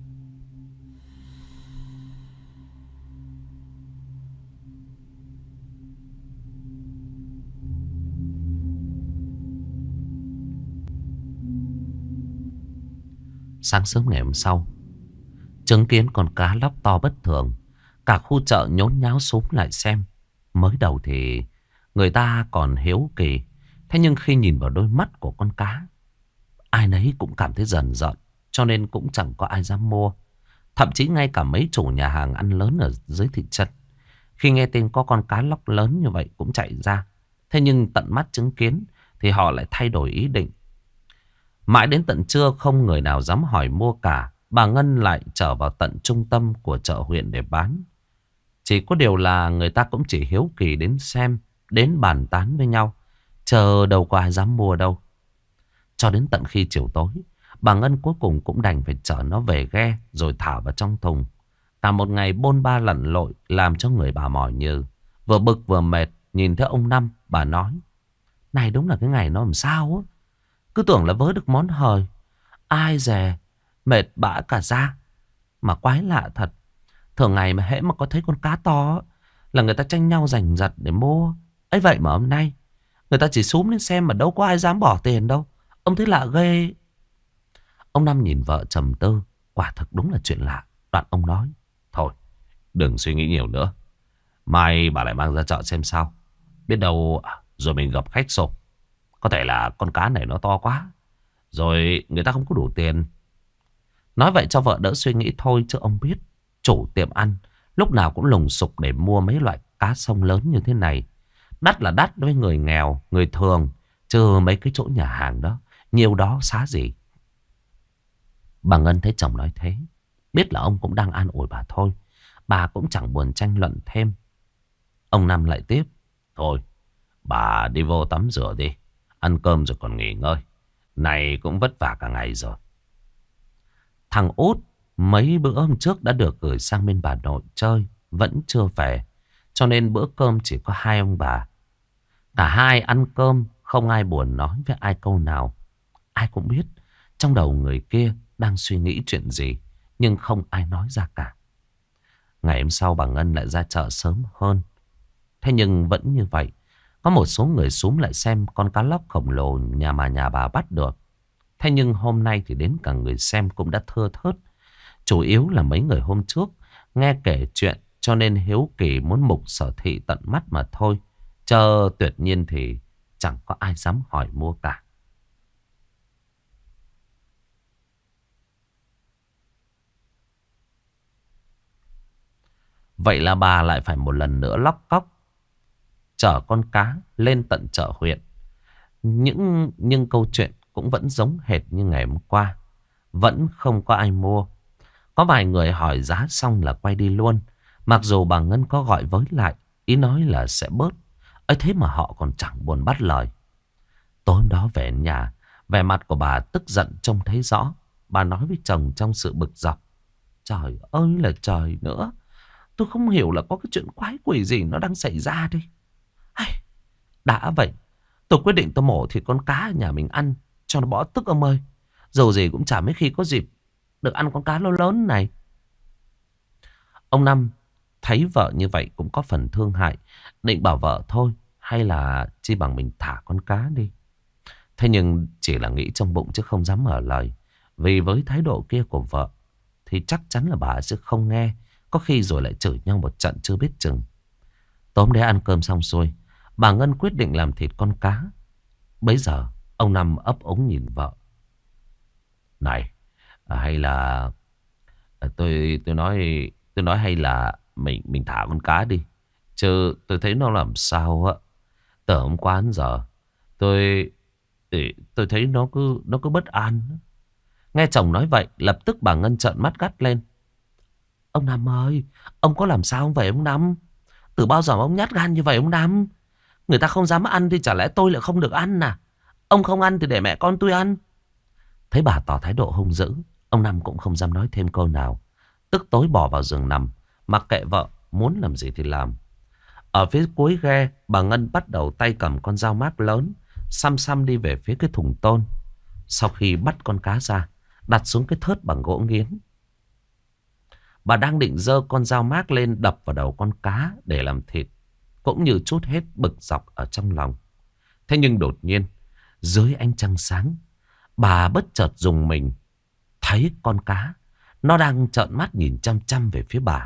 Sáng sớm ngày hôm sau, chứng kiến con cá lóc to bất thường, cả khu chợ nhốn nháo xúm lại xem. Mới đầu thì người ta còn hiếu kỳ, thế nhưng khi nhìn vào đôi mắt của con cá, ai nấy cũng cảm thấy rờn rợn, cho nên cũng chẳng có ai dám mua. Thậm chí ngay cả mấy chủ nhà hàng ăn lớn ở dưới thị trấn, khi nghe tin có con cá lóc lớn như vậy cũng chạy ra. Thế nhưng tận mắt chứng kiến thì họ lại thay đổi ý định. Mãi đến tận trưa không người nào dám hỏi mua cả. Bà Ngân lại trở vào tận trung tâm của chợ huyện để bán. Chỉ có điều là người ta cũng chỉ hiếu kỳ đến xem, đến bàn tán với nhau, chờ đâu có ai dám mua đâu. Cho đến tận khi chiều tối, bà Ngân cuối cùng cũng đành phải chở nó về ghe rồi thả vào trong thùng. Cả một ngày bôn ba lặn lội làm cho người bà mỏi nhừ. Vừa bực vừa mệt, nhìn thấy ông Năm, bà nói: này đúng là cái ngày nó làm sao á. Cứ tưởng là vớ được món hời, ai dè mệt bã cả da. Mà quái lạ thật, thường ngày mà hễ mà có thấy con cá to là người ta tranh nhau giành giật để mua. Ấy vậy mà hôm nay người ta chỉ xúm lên xem mà đâu có ai dám bỏ tiền đâu. Ông thấy lạ ghê. Ông Năm nhìn vợ trầm tư. Quả thực đúng là chuyện lạ. Đoạn ông nói: thôi đừng suy nghĩ nhiều nữa, mai bà lại mang ra chợ xem sao. Biết đâu rồi mình gặp khách sộp, có thể là con cá này nó to quá, rồi người ta không có đủ tiền. Nói vậy cho vợ đỡ suy nghĩ thôi, chứ ông biết chủ tiệm ăn lúc nào cũng lùng sục để mua mấy loại cá sông lớn như thế này. Đắt là đắt với người nghèo, người thường, chứ mấy cái chỗ nhà hàng đó nhiều đó xá gì. Bà Ngân thấy chồng nói thế, biết là ông cũng đang an ủi bà thôi, bà cũng chẳng buồn tranh luận thêm. Ông Năm lại tiếp: thôi Bà đi vô tắm rửa đi. Ăn cơm rồi còn nghỉ ngơi. Này cũng vất vả cả ngày rồi. Thằng Út mấy bữa hôm trước đã được gửi sang bên bà nội chơi. Vẫn chưa về. Cho nên bữa cơm chỉ có hai ông bà. Cả hai ăn cơm. Không ai buồn nói với ai câu nào. Ai cũng biết trong đầu người kia đang suy nghĩ chuyện gì. Nhưng không ai nói ra cả. Ngày hôm sau bà Ngân lại ra chợ sớm hơn. Thế nhưng vẫn như vậy. Có một số người xúm lại xem con cá lóc khổng lồ nhà bà bắt được. Thế nhưng hôm nay thì đến cả người xem cũng đã thưa thớt. Chủ yếu là mấy người hôm trước nghe kể chuyện cho nên hiếu kỳ muốn mục sở thị tận mắt mà thôi. Chờ tuyệt nhiên thì chẳng có ai dám hỏi mua cả. Vậy là bà lại phải một lần nữa lóc cóc chở con cá lên tận chợ huyện. Nhưng câu chuyện cũng vẫn giống hệt như ngày hôm qua. Vẫn không có ai mua. Có vài người hỏi giá xong là quay đi luôn. Mặc dù bà Ngân có gọi với lại, ý nói là sẽ bớt. Ấy thế mà họ còn chẳng buồn bắt lời. Tối hôm đó về nhà, vẻ mặt của bà tức giận trông thấy rõ. Bà nói với chồng trong sự bực dọc. Trời ơi là trời nữa. Tôi không hiểu là có cái chuyện quái quỷ gì nó đang xảy ra đây. Ai, đã vậy, tôi quyết định tôi mổ thịt con cá ở nhà mình ăn cho nó bỏ tức ông ơi. Dầu gì cũng chả mấy khi có dịp được ăn con cá lớn lớn này. Ông Năm thấy vợ như vậy cũng có phần thương hại. Định bảo vợ thôi, hay là chi bằng mình thả con cá đi. Thế nhưng chỉ là nghĩ trong bụng chứ không dám mở lời. Vì với thái độ kia của vợ thì chắc chắn là bà sẽ không nghe. Có khi rồi lại chửi nhau một trận chưa biết chừng. Tối hôm đấy ăn cơm xong xuôi, bà Ngân quyết định làm thịt con cá. Bấy giờ ông Năm ấp ống nhìn vợ. Này, hay là tôi nói hay là mình thả con cá đi. Chứ tôi thấy nó làm sao á. Từ hôm qua đến giờ tôi tôi thấy nó cứ bất an. Nghe chồng nói vậy, lập tức bà Ngân trợn mắt gắt lên. Ông Năm ơi, ông có làm sao không vậy ông Năm? Từ bao giờ ông nhát gan như vậy ông Năm? Người ta không dám ăn thì chả lẽ tôi lại không được ăn à? Ông không ăn thì để mẹ con tôi ăn. Thấy bà tỏ thái độ hung dữ, ông Năm cũng không dám nói thêm câu nào. Tức tối bỏ vào giường nằm, mặc kệ vợ muốn làm gì thì làm. Ở phía cuối ghe, bà Ngân bắt đầu tay cầm con dao mác lớn, xăm xăm đi về phía cái thùng tôn. Sau khi bắt con cá ra, đặt xuống cái thớt bằng gỗ nghiến. Bà đang định giơ con dao mác lên đập vào đầu con cá để làm thịt, cũng như trút hết bực dọc ở trong lòng. Thế nhưng đột nhiên, dưới ánh trăng sáng, bà bất chợt rùng mình, thấy con cá nó đang trợn mắt nhìn chăm chăm về phía bà.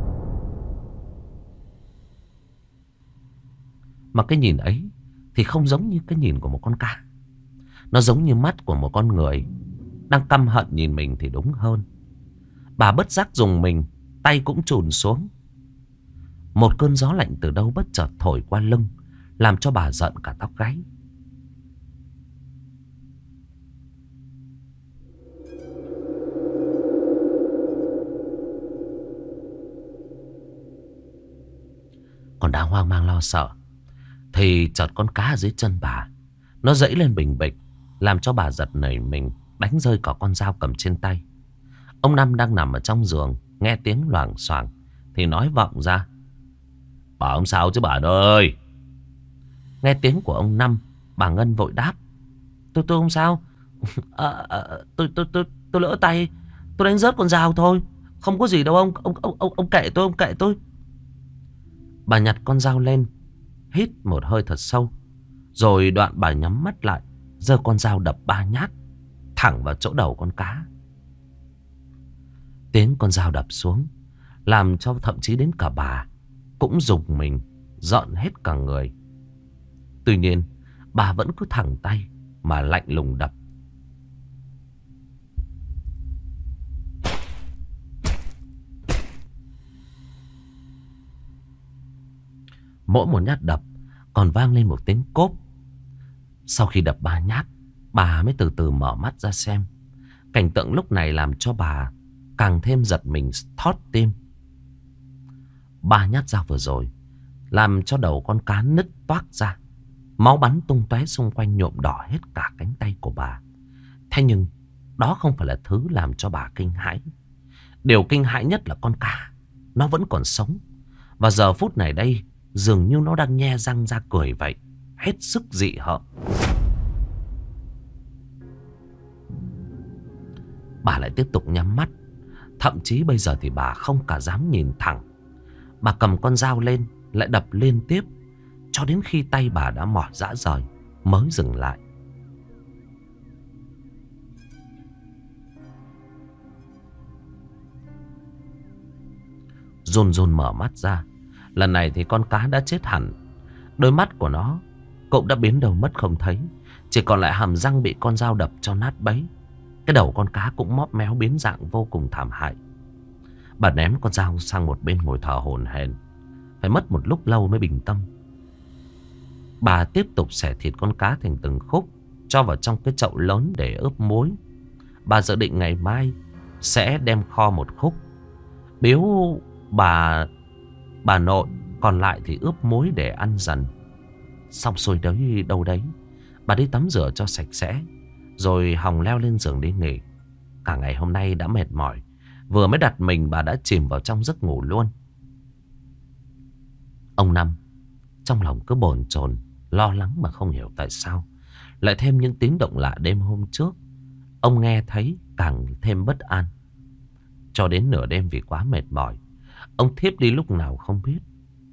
Mà cái nhìn ấy thì không giống như cái nhìn của một con cá. Nó giống như mắt của một con người đang căm hận nhìn mình thì đúng hơn. Bà bất giác rùng mình, tay cũng chùn xuống. Một cơn gió lạnh từ đâu bất chợt thổi qua lưng, làm cho bà giận cả tóc gáy. Còn đang hoang mang lo sợ thì chợt con cá ở dưới chân bà nó dẫy lên bình bịch, làm cho bà giật nảy mình, đánh rơi cả con dao cầm trên tay. Ông Năm đang nằm ở trong giường, nghe tiếng loảng xoảng thì nói vọng ra. Bà không sao chứ bà ơi? Nghe tiếng của ông Năm, bà Ngân vội đáp. Tôi không sao. Tôi lỡ tay, tôi đánh rớt con dao thôi, không có gì đâu ông kệ tôi, ông kệ tôi. Bà nhặt con dao lên, hít một hơi thật sâu, rồi đoạn bà nhắm mắt lại, giơ con dao đập 3 nhát thẳng vào chỗ đầu con cá. Tiếng con dao đập xuống làm cho thậm chí đến cả bà cũng rùng mình, giận hết cả người. Tuy nhiên bà vẫn cứ thẳng tay mà lạnh lùng đập. Mỗi một nhát đập còn vang lên một tiếng cốp. Sau khi đập 3 nhát, bà mới từ từ mở mắt ra xem. Cảnh tượng lúc này làm cho bà càng thêm giật mình thót tim. 3 nhát dao vừa rồi làm cho đầu con cá nứt toác ra, Máu bắn tung tóe xung quanh nhuộm đỏ hết cả cánh tay của bà. Thế nhưng đó không phải là thứ làm cho bà kinh hãi. Điều kinh hãi nhất là con cá. Nó vẫn còn sống. Và giờ phút này đây, dường như nó đang nhe răng ra cười vậy. Hết sức dị hợm. Bà lại tiếp tục nhắm mắt. Thậm chí bây giờ thì bà không cả dám nhìn thẳng. Bà cầm con dao lên, lại đập liên tiếp, cho đến khi tay bà đã mỏi rã rời mới dừng lại. Run run mở mắt ra. Lần này thì con cá đã chết hẳn. Đôi mắt của nó cũng đã biến đâu mất không thấy. Chỉ còn lại hàm răng bị con dao đập cho nát bấy. Cái đầu con cá cũng móp méo biến dạng vô cùng thảm hại. Bà ném con dao sang một bên ngồi thở hổn hển. Phải mất một lúc lâu mới bình tâm. Bà tiếp tục xẻ thịt con cá thành từng khúc, cho vào trong cái chậu lớn để ướp muối. Bà dự định ngày mai sẽ đem kho một khúc, biếu bà nội, còn lại thì ướp muối để ăn dần. Xong xuôi đấy đâu đấy, bà đi tắm rửa cho sạch sẽ, rồi hòng leo lên giường đi nghỉ. Cả ngày hôm nay đã mệt mỏi, vừa mới đặt mình bà đã chìm vào trong giấc ngủ luôn. Ông Năm trong lòng cứ bồn chồn, lo lắng mà không hiểu tại sao. Lại thêm những tiếng động lạ đêm hôm trước, ông nghe thấy càng thêm bất an. Cho đến nửa đêm vì quá mệt mỏi, ông thiếp đi lúc nào không biết.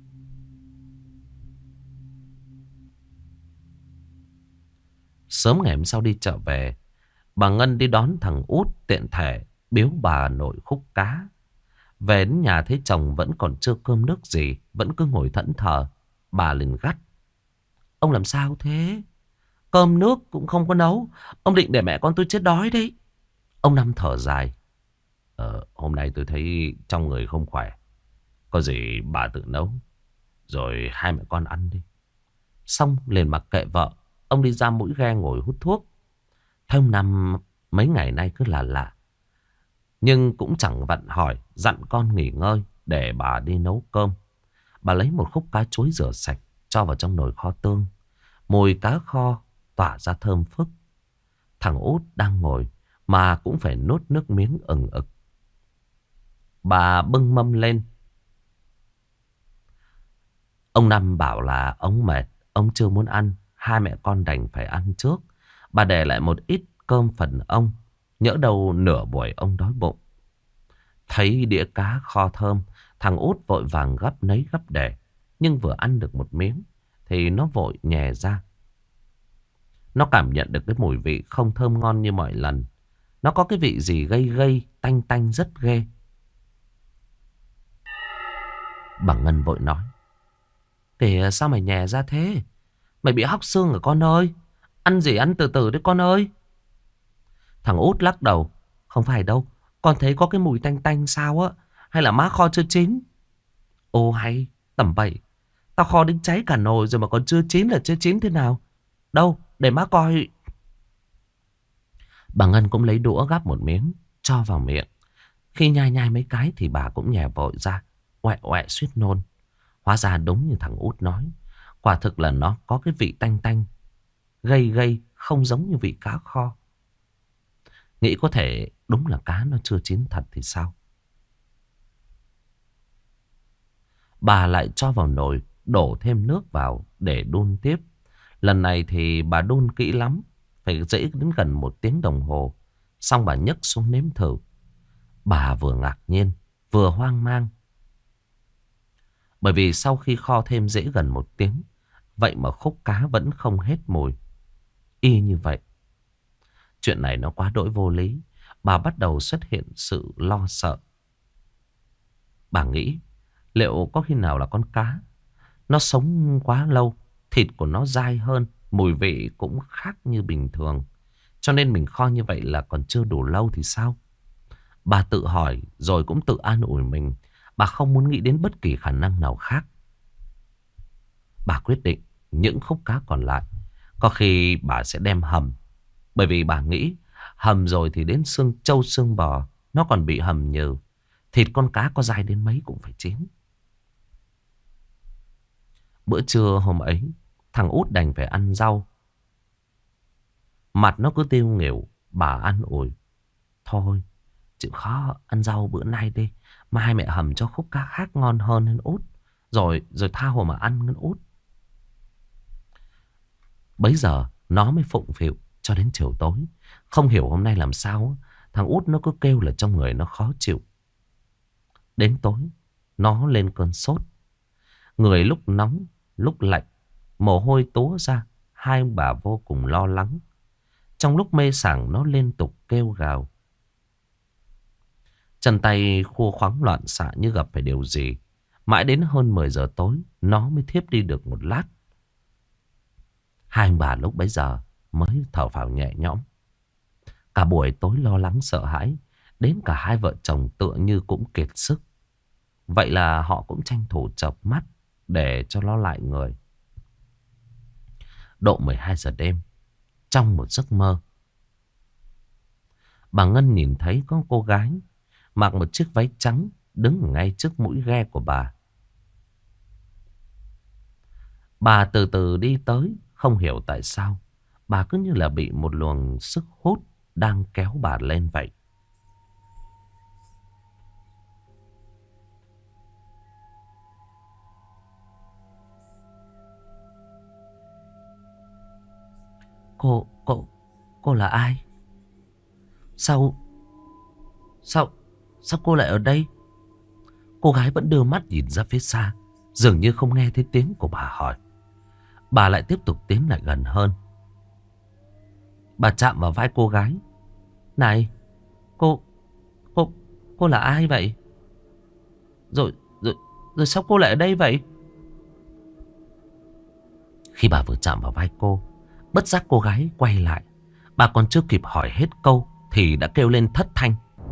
Sớm ngày hôm sau đi chợ về, bà Ngân đi đón thằng Út tiện thể biếu bà nội khúc cá. Về đến nhà thấy chồng vẫn còn chưa cơm nước gì, vẫn cứ ngồi thẫn thờ. Bà liền gắt: ông làm sao thế? Cơm nước cũng không có nấu, ông định để mẹ con tôi chết đói đấy. Ông Năm thở dài: hôm nay tôi thấy trong người không khỏe, có gì bà tự nấu, rồi hai mẹ con ăn đi. Xong liền mặc kệ vợ, ông đi ra mũi ghe ngồi hút thuốc. Thấy ông Năm mấy ngày nay cứ là lạ, nhưng cũng chẳng vặn hỏi, dặn con nghỉ ngơi để bà đi nấu cơm. Bà lấy một khúc cá chuối rửa sạch, cho vào trong nồi kho tương. Mùi cá kho tỏa ra thơm phức. Thằng Út đang ngồi mà cũng phải nuốt nước miếng ừng ực. Bà bưng mâm lên. Ông Năm bảo là ông mệt, ông chưa muốn ăn. Hai mẹ con đành phải ăn trước. Bà để lại một ít cơm phần ông, nhỡ đâu nửa buổi ông đói bụng. Thấy đĩa cá kho thơm, thằng Út vội vàng gấp nấy gấp để. Nhưng vừa ăn được một miếng thì nó vội nhè ra. Nó cảm nhận được cái mùi vị không thơm ngon như mọi lần. Nó có cái vị gì gây gây, tanh tanh rất ghê. Bà Ngân vội nói: kìa, sao mày nhè ra thế? Mày bị hóc xương rồi con ơi. Ăn gì ăn từ từ đấy con ơi. Thằng Út lắc đầu: không phải đâu, con thấy có cái mùi tanh tanh sao á. Hay là má kho chưa chín? Ô hay, tầm bậy. Tao kho đến cháy cả nồi rồi mà còn chưa chín là chưa chín thế nào? Đâu, để má coi. Bà Ngân cũng lấy đũa gắp một miếng, cho vào miệng. Khi nhai nhai mấy cái thì bà cũng nhè vội ra, oẹ oẹ suýt nôn. Hóa ra đúng như thằng Út nói, quả thực là nó có cái vị tanh tanh, gây gây, không giống như vị cá kho. Nghĩ có thể đúng là cá nó chưa chín thật thì sao? Bà lại cho vào nồi, đổ thêm nước vào để đun tiếp. Lần này thì bà đun kỹ lắm, phải dễ đến gần 1 tiếng đồng hồ. Xong bà nhấc xuống nếm thử. Bà vừa ngạc nhiên, vừa hoang mang. Bởi vì sau khi kho thêm dễ gần 1 tiếng, vậy mà khúc cá vẫn không hết mùi. Y như vậy. Chuyện này nó quá đỗi vô lý. Bà bắt đầu xuất hiện sự lo sợ. Bà nghĩ liệu có khi nào là con cá nó sống quá lâu, thịt của nó dai hơn, mùi vị cũng khác như bình thường, cho nên mình kho như vậy là còn chưa đủ lâu thì sao? Bà tự hỏi rồi cũng tự an ủi mình. Bà không muốn nghĩ đến bất kỳ khả năng nào khác. Bà quyết định những khúc cá còn lại có khi bà sẽ đem hầm. Bởi vì bà nghĩ hầm rồi thì đến xương trâu xương bò nó còn bị hầm nhừ. Thịt con cá có dai đến mấy cũng phải chín. Bữa trưa hôm ấy, Thằng út đành phải ăn rau. Mặt nó cứ tiêu nghỉu. Bà an ủi. Thôi chịu khó ăn rau bữa nay đi. Mai mẹ hầm cho khúc cá khác ngon hơn nên út. Rồi tha hồ mà ăn nên út. Bấy giờ nó mới phụng phịu cho đến chiều tối. Không hiểu hôm nay làm sao. Thằng út nó cứ kêu là trong người nó khó chịu. Đến tối nó lên cơn sốt. Người lúc nóng lúc lạnh. Mồ hôi túa ra. Hai ông bà vô cùng lo lắng. Trong lúc mê sảng nó liên tục kêu gào. Chân tay khua khoắng loạn xạ như gặp phải điều gì. Mãi đến hơn 10 giờ tối nó mới thiếp đi được một lát. Hai ông bà lúc bấy giờ mới thở phào nhẹ nhõm. Cả buổi tối lo lắng sợ hãi. Đến cả hai vợ chồng tựa như cũng kiệt sức. Vậy là họ cũng tranh thủ chợp mắt để cho nó lại người. Độ 12 giờ đêm, trong một giấc mơ, bà Ngân nhìn thấy có cô gái mặc một chiếc váy trắng đứng ngay trước mũi ghe của bà. Bà từ từ đi tới, không hiểu tại sao. Bà cứ như là bị một luồng sức hút đang kéo bà lên vậy. Cô là ai? Sao cô lại ở đây? Cô gái vẫn đưa mắt nhìn ra phía xa, dường như không nghe thấy tiếng của bà hỏi. Bà lại tiếp tục tiến lại gần hơn. Bà chạm vào vai cô gái. Này, cô là ai vậy? Rồi sao cô lại ở đây vậy? Khi bà vừa chạm vào vai cô, bất giác cô gái quay lại. Bà còn chưa kịp hỏi hết câu thì đã kêu lên thất thanh.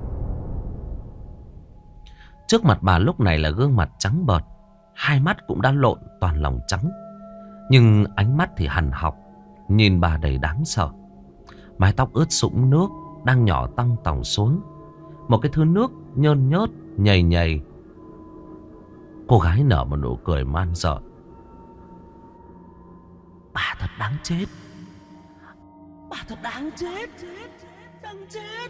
Trước mặt bà lúc này là gương mặt trắng bợt. Hai mắt cũng đã lộn toàn lòng trắng. Nhưng ánh mắt thì hằn học, nhìn bà đầy đáng sợ. Mái tóc ướt sũng nước đang nhỏ tong tòng xuống. Một cái thứ nước nhơn nhớt nhầy nhầy. Cô gái nở một nụ cười man dợ. Bà thật đáng chết. Bà thật đáng chết. Đáng chết.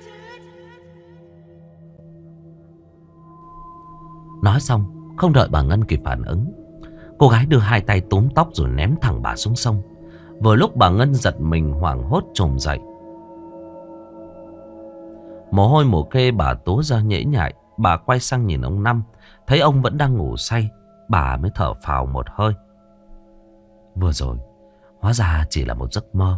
Nói xong, không đợi bà Ngân kịp phản ứng, cô gái đưa hai tay túm tóc rồi ném thẳng bà xuống sông. Vừa lúc bà Ngân giật mình hoảng hốt trồm dậy. Mồ hôi mồ kê bà túa ra nhễ nhại. Bà quay sang nhìn ông Năm, thấy ông vẫn đang ngủ say. Bà mới thở phào một hơi. Vừa rồi hóa ra chỉ là một giấc mơ.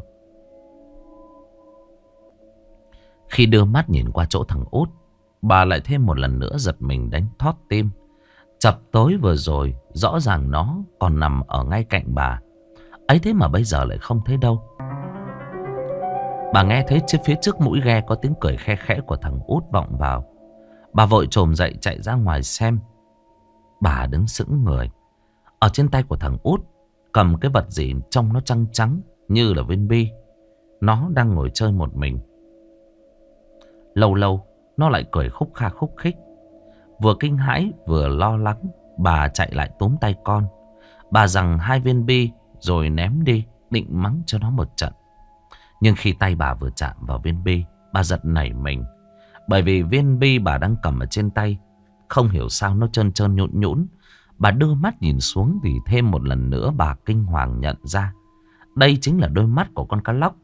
Khi đưa mắt nhìn qua chỗ thằng Út, bà lại thêm một lần nữa giật mình đánh thót tim. Chập tối vừa rồi rõ ràng nó còn nằm ở ngay cạnh bà. Ấy thế mà bây giờ lại không thấy đâu. Bà nghe thấy phía trước mũi ghe có tiếng cười khe khẽ của thằng Út vọng vào. Bà vội trồm dậy chạy ra ngoài xem. Bà đứng sững người. Ở trên tay của thằng Út cầm cái vật gì trông nó trắng trắng như là viên bi. Nó đang ngồi chơi một mình. Lâu lâu nó lại cười khúc kha khúc khích. Vừa kinh hãi vừa lo lắng, bà chạy lại túm tay con. Bà giằng hai viên bi rồi ném đi, định mắng cho nó một trận. Nhưng khi tay bà vừa chạm vào viên bi, bà giật nảy mình. Bởi vì viên bi bà đang cầm ở trên tay, không hiểu sao nó trơn trơn nhũn nhũn. Bà đưa mắt nhìn xuống thì thêm một lần nữa bà kinh hoàng nhận ra đây chính là đôi mắt của con cá lóc.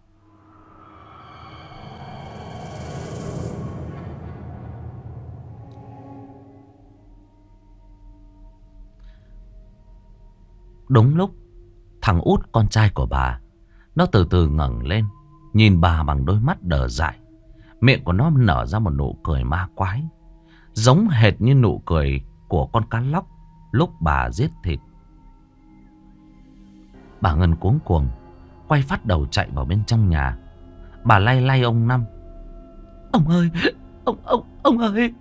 Đúng lúc thằng Út con trai của bà, nó từ từ ngẩng lên, nhìn bà bằng đôi mắt đờ dại. Miệng của nó nở ra một nụ cười ma quái, giống hệt như nụ cười của con cá lóc lúc bà giết thịt. Bà Ngân cuống cuồng quay phát đầu chạy vào bên trong nhà. Bà lay lay ông Năm. Ông ơi, ông ơi,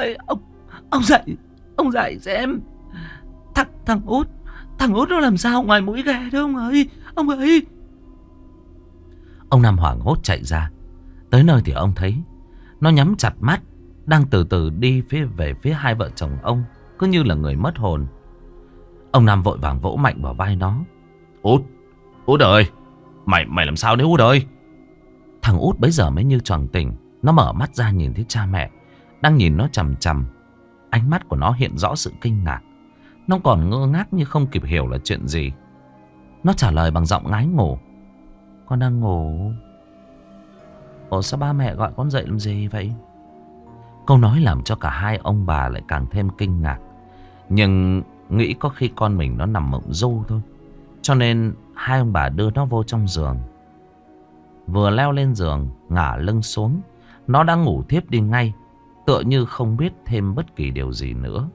ông dậy xem. Thằng Út nó làm sao ngoài mũi ghe đó ông ơi. Ông Năm hoảng hốt chạy ra. Tới nơi thì ông thấy nó nhắm chặt mắt, đang từ từ đi về phía hai vợ chồng ông, cứ như là người mất hồn. Ông Năm vội vàng vỗ mạnh vào vai nó. Út, Út ơi, mày làm sao đấy Út ơi? Thằng Út bấy giờ mới như choàng tỉnh. Nó mở mắt ra nhìn thấy cha mẹ đang nhìn nó chằm chằm. Ánh mắt của nó hiện rõ sự kinh ngạc. Nó còn ngơ ngác như không kịp hiểu là chuyện gì. Nó trả lời bằng giọng ngái ngủ. Con đang ngủ. Ủa sao ba mẹ gọi con dậy làm gì vậy? Câu nói làm cho cả hai ông bà lại càng thêm kinh ngạc. Nhưng nghĩ có khi con mình nó nằm mộng du thôi. Cho nên hai ông bà đưa nó vô trong giường. Vừa leo lên giường, ngả lưng xuống, nó đã ngủ thiếp đi ngay, tựa như không biết thêm bất kỳ điều gì nữa.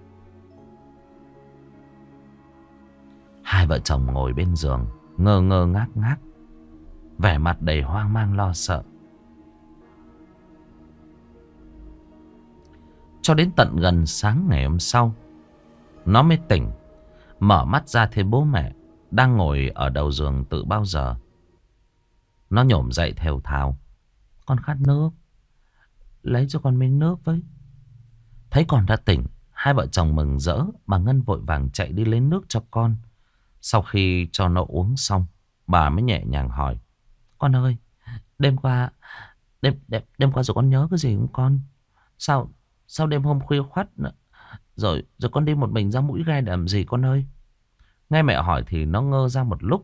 Hai vợ chồng ngồi bên giường, ngơ ngơ ngác ngác, vẻ mặt đầy hoang mang lo sợ. Cho đến tận gần sáng ngày hôm sau, nó mới tỉnh. Mở mắt ra thấy bố mẹ đang ngồi ở đầu giường từ bao giờ. Nó nhổm dậy thều thào. Con khát nước, lấy cho con miếng nước với. Thấy con đã tỉnh, hai vợ chồng mừng rỡ. Bà Ngân vội vàng chạy đi lấy nước cho con. Sau khi cho nó uống xong, bà mới nhẹ nhàng hỏi. Con ơi, đêm qua đêm qua rồi con nhớ cái gì không con? Sao đêm hôm khuya khoắt rồi con đi một mình ra Mũi Gai để làm gì con ơi? Nghe mẹ hỏi thì nó ngơ ra một lúc.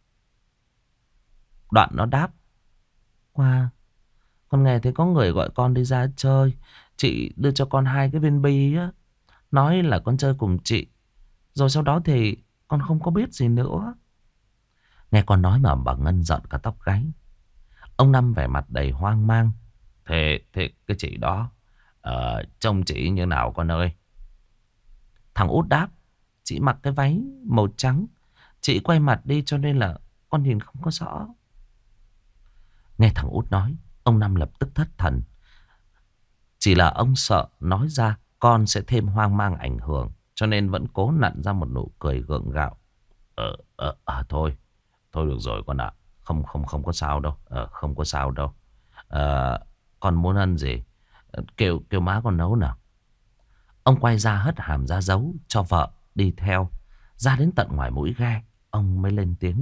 Đoạn nó đáp. Qua, con nghe thấy có người gọi con đi ra chơi. Chị đưa cho con 2 cái viên bi á. Nói là con chơi cùng chị. Rồi sau đó thì con không có biết gì nữa. Nghe con nói mà bà Ngân giận cả tóc gáy. Ông Năm vẻ mặt đầy hoang mang. Thế cái chị đó trông chị như nào con ơi? Thằng Út đáp. Chị mặc cái váy màu trắng. Chị quay mặt đi cho nên là con nhìn không có rõ. Nghe thằng Út nói, ông Năm lập tức thất thần. Chỉ là ông sợ nói ra con sẽ thêm hoang mang ảnh hưởng, cho nên vẫn cố nặn ra một nụ cười gượng gạo. Thôi được rồi con ạ. Không có sao đâu. Không có sao đâu. Con muốn ăn gì? Kêu má con nấu nào. Ông quay ra hất hàm ra dấu cho vợ đi theo. Ra đến tận ngoài Mũi Ghe, ông mới lên tiếng.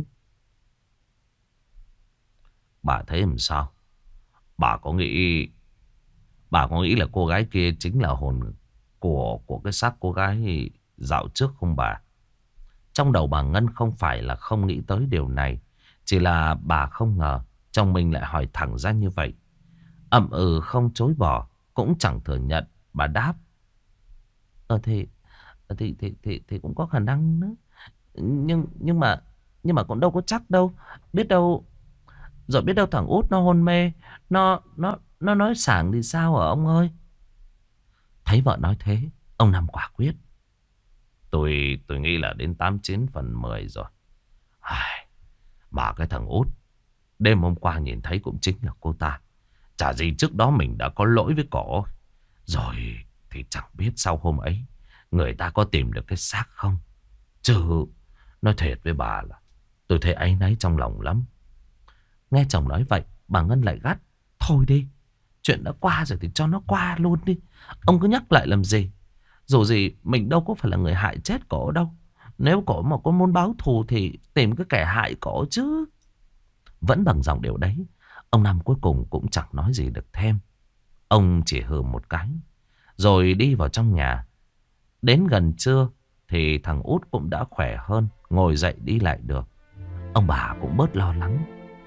Bà thấy làm sao? Bà có nghĩ là cô gái kia chính là hồn của cái xác cô gái dạo trước không bà? Trong đầu bà Ngân không phải là không nghĩ tới điều này. Chỉ là bà không ngờ chồng mình lại hỏi thẳng ra như vậy. Ậm ừ không chối bỏ, cũng chẳng thừa nhận. Bà đáp. Thì cũng có khả năng nữa. Nhưng mà cũng đâu có chắc đâu. Biết đâu. Rồi biết đâu thằng Út nó hôn mê. Nó nói sảng thì sao hả ông ơi? Thấy vợ nói thế, ông Năm quả quyết. Tôi nghĩ là đến 89/10 rồi. Mà cái thằng Út đêm hôm qua nhìn thấy cũng chính là cô ta. Chả gì trước đó mình đã có lỗi với cổ. Rồi thì chẳng biết sau hôm ấy người ta có tìm được cái xác không. Chứ nói thiệt với bà là tôi thấy áy náy trong lòng lắm. Nghe chồng nói vậy, bà Ngân lại gắt. Thôi đi, chuyện đã qua rồi thì cho nó qua luôn đi. Ông cứ nhắc lại làm gì? Dù gì mình đâu có phải là người hại chết cổ đâu. Nếu cổ mà có muốn báo thù thì tìm cái kẻ hại cổ chứ. Vẫn bằng giọng điệu đấy, ông Năm cuối cùng cũng chẳng nói gì được thêm. Ông chỉ hừ một cái rồi đi vào trong nhà. Đến gần trưa thì thằng Út cũng đã khỏe hơn, ngồi dậy đi lại được. Ông bà cũng bớt lo lắng.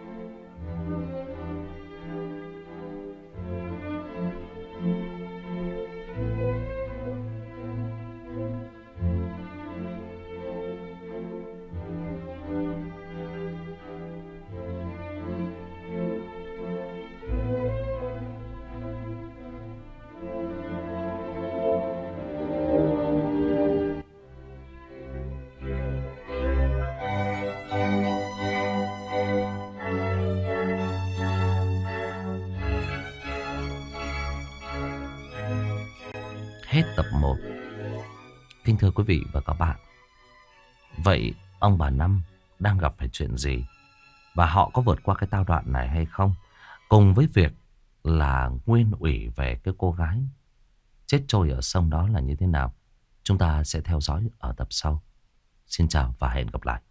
Hết tập 1. Kính thưa quý vị và các bạn, vậy ông bà Năm đang gặp phải chuyện gì? Và họ có vượt qua cái tao đoạn này hay không? Cùng với việc là nguyên ủy về cái cô gái chết trôi ở sông đó là như thế nào? Chúng ta sẽ theo dõi ở tập sau. Xin chào và hẹn gặp lại.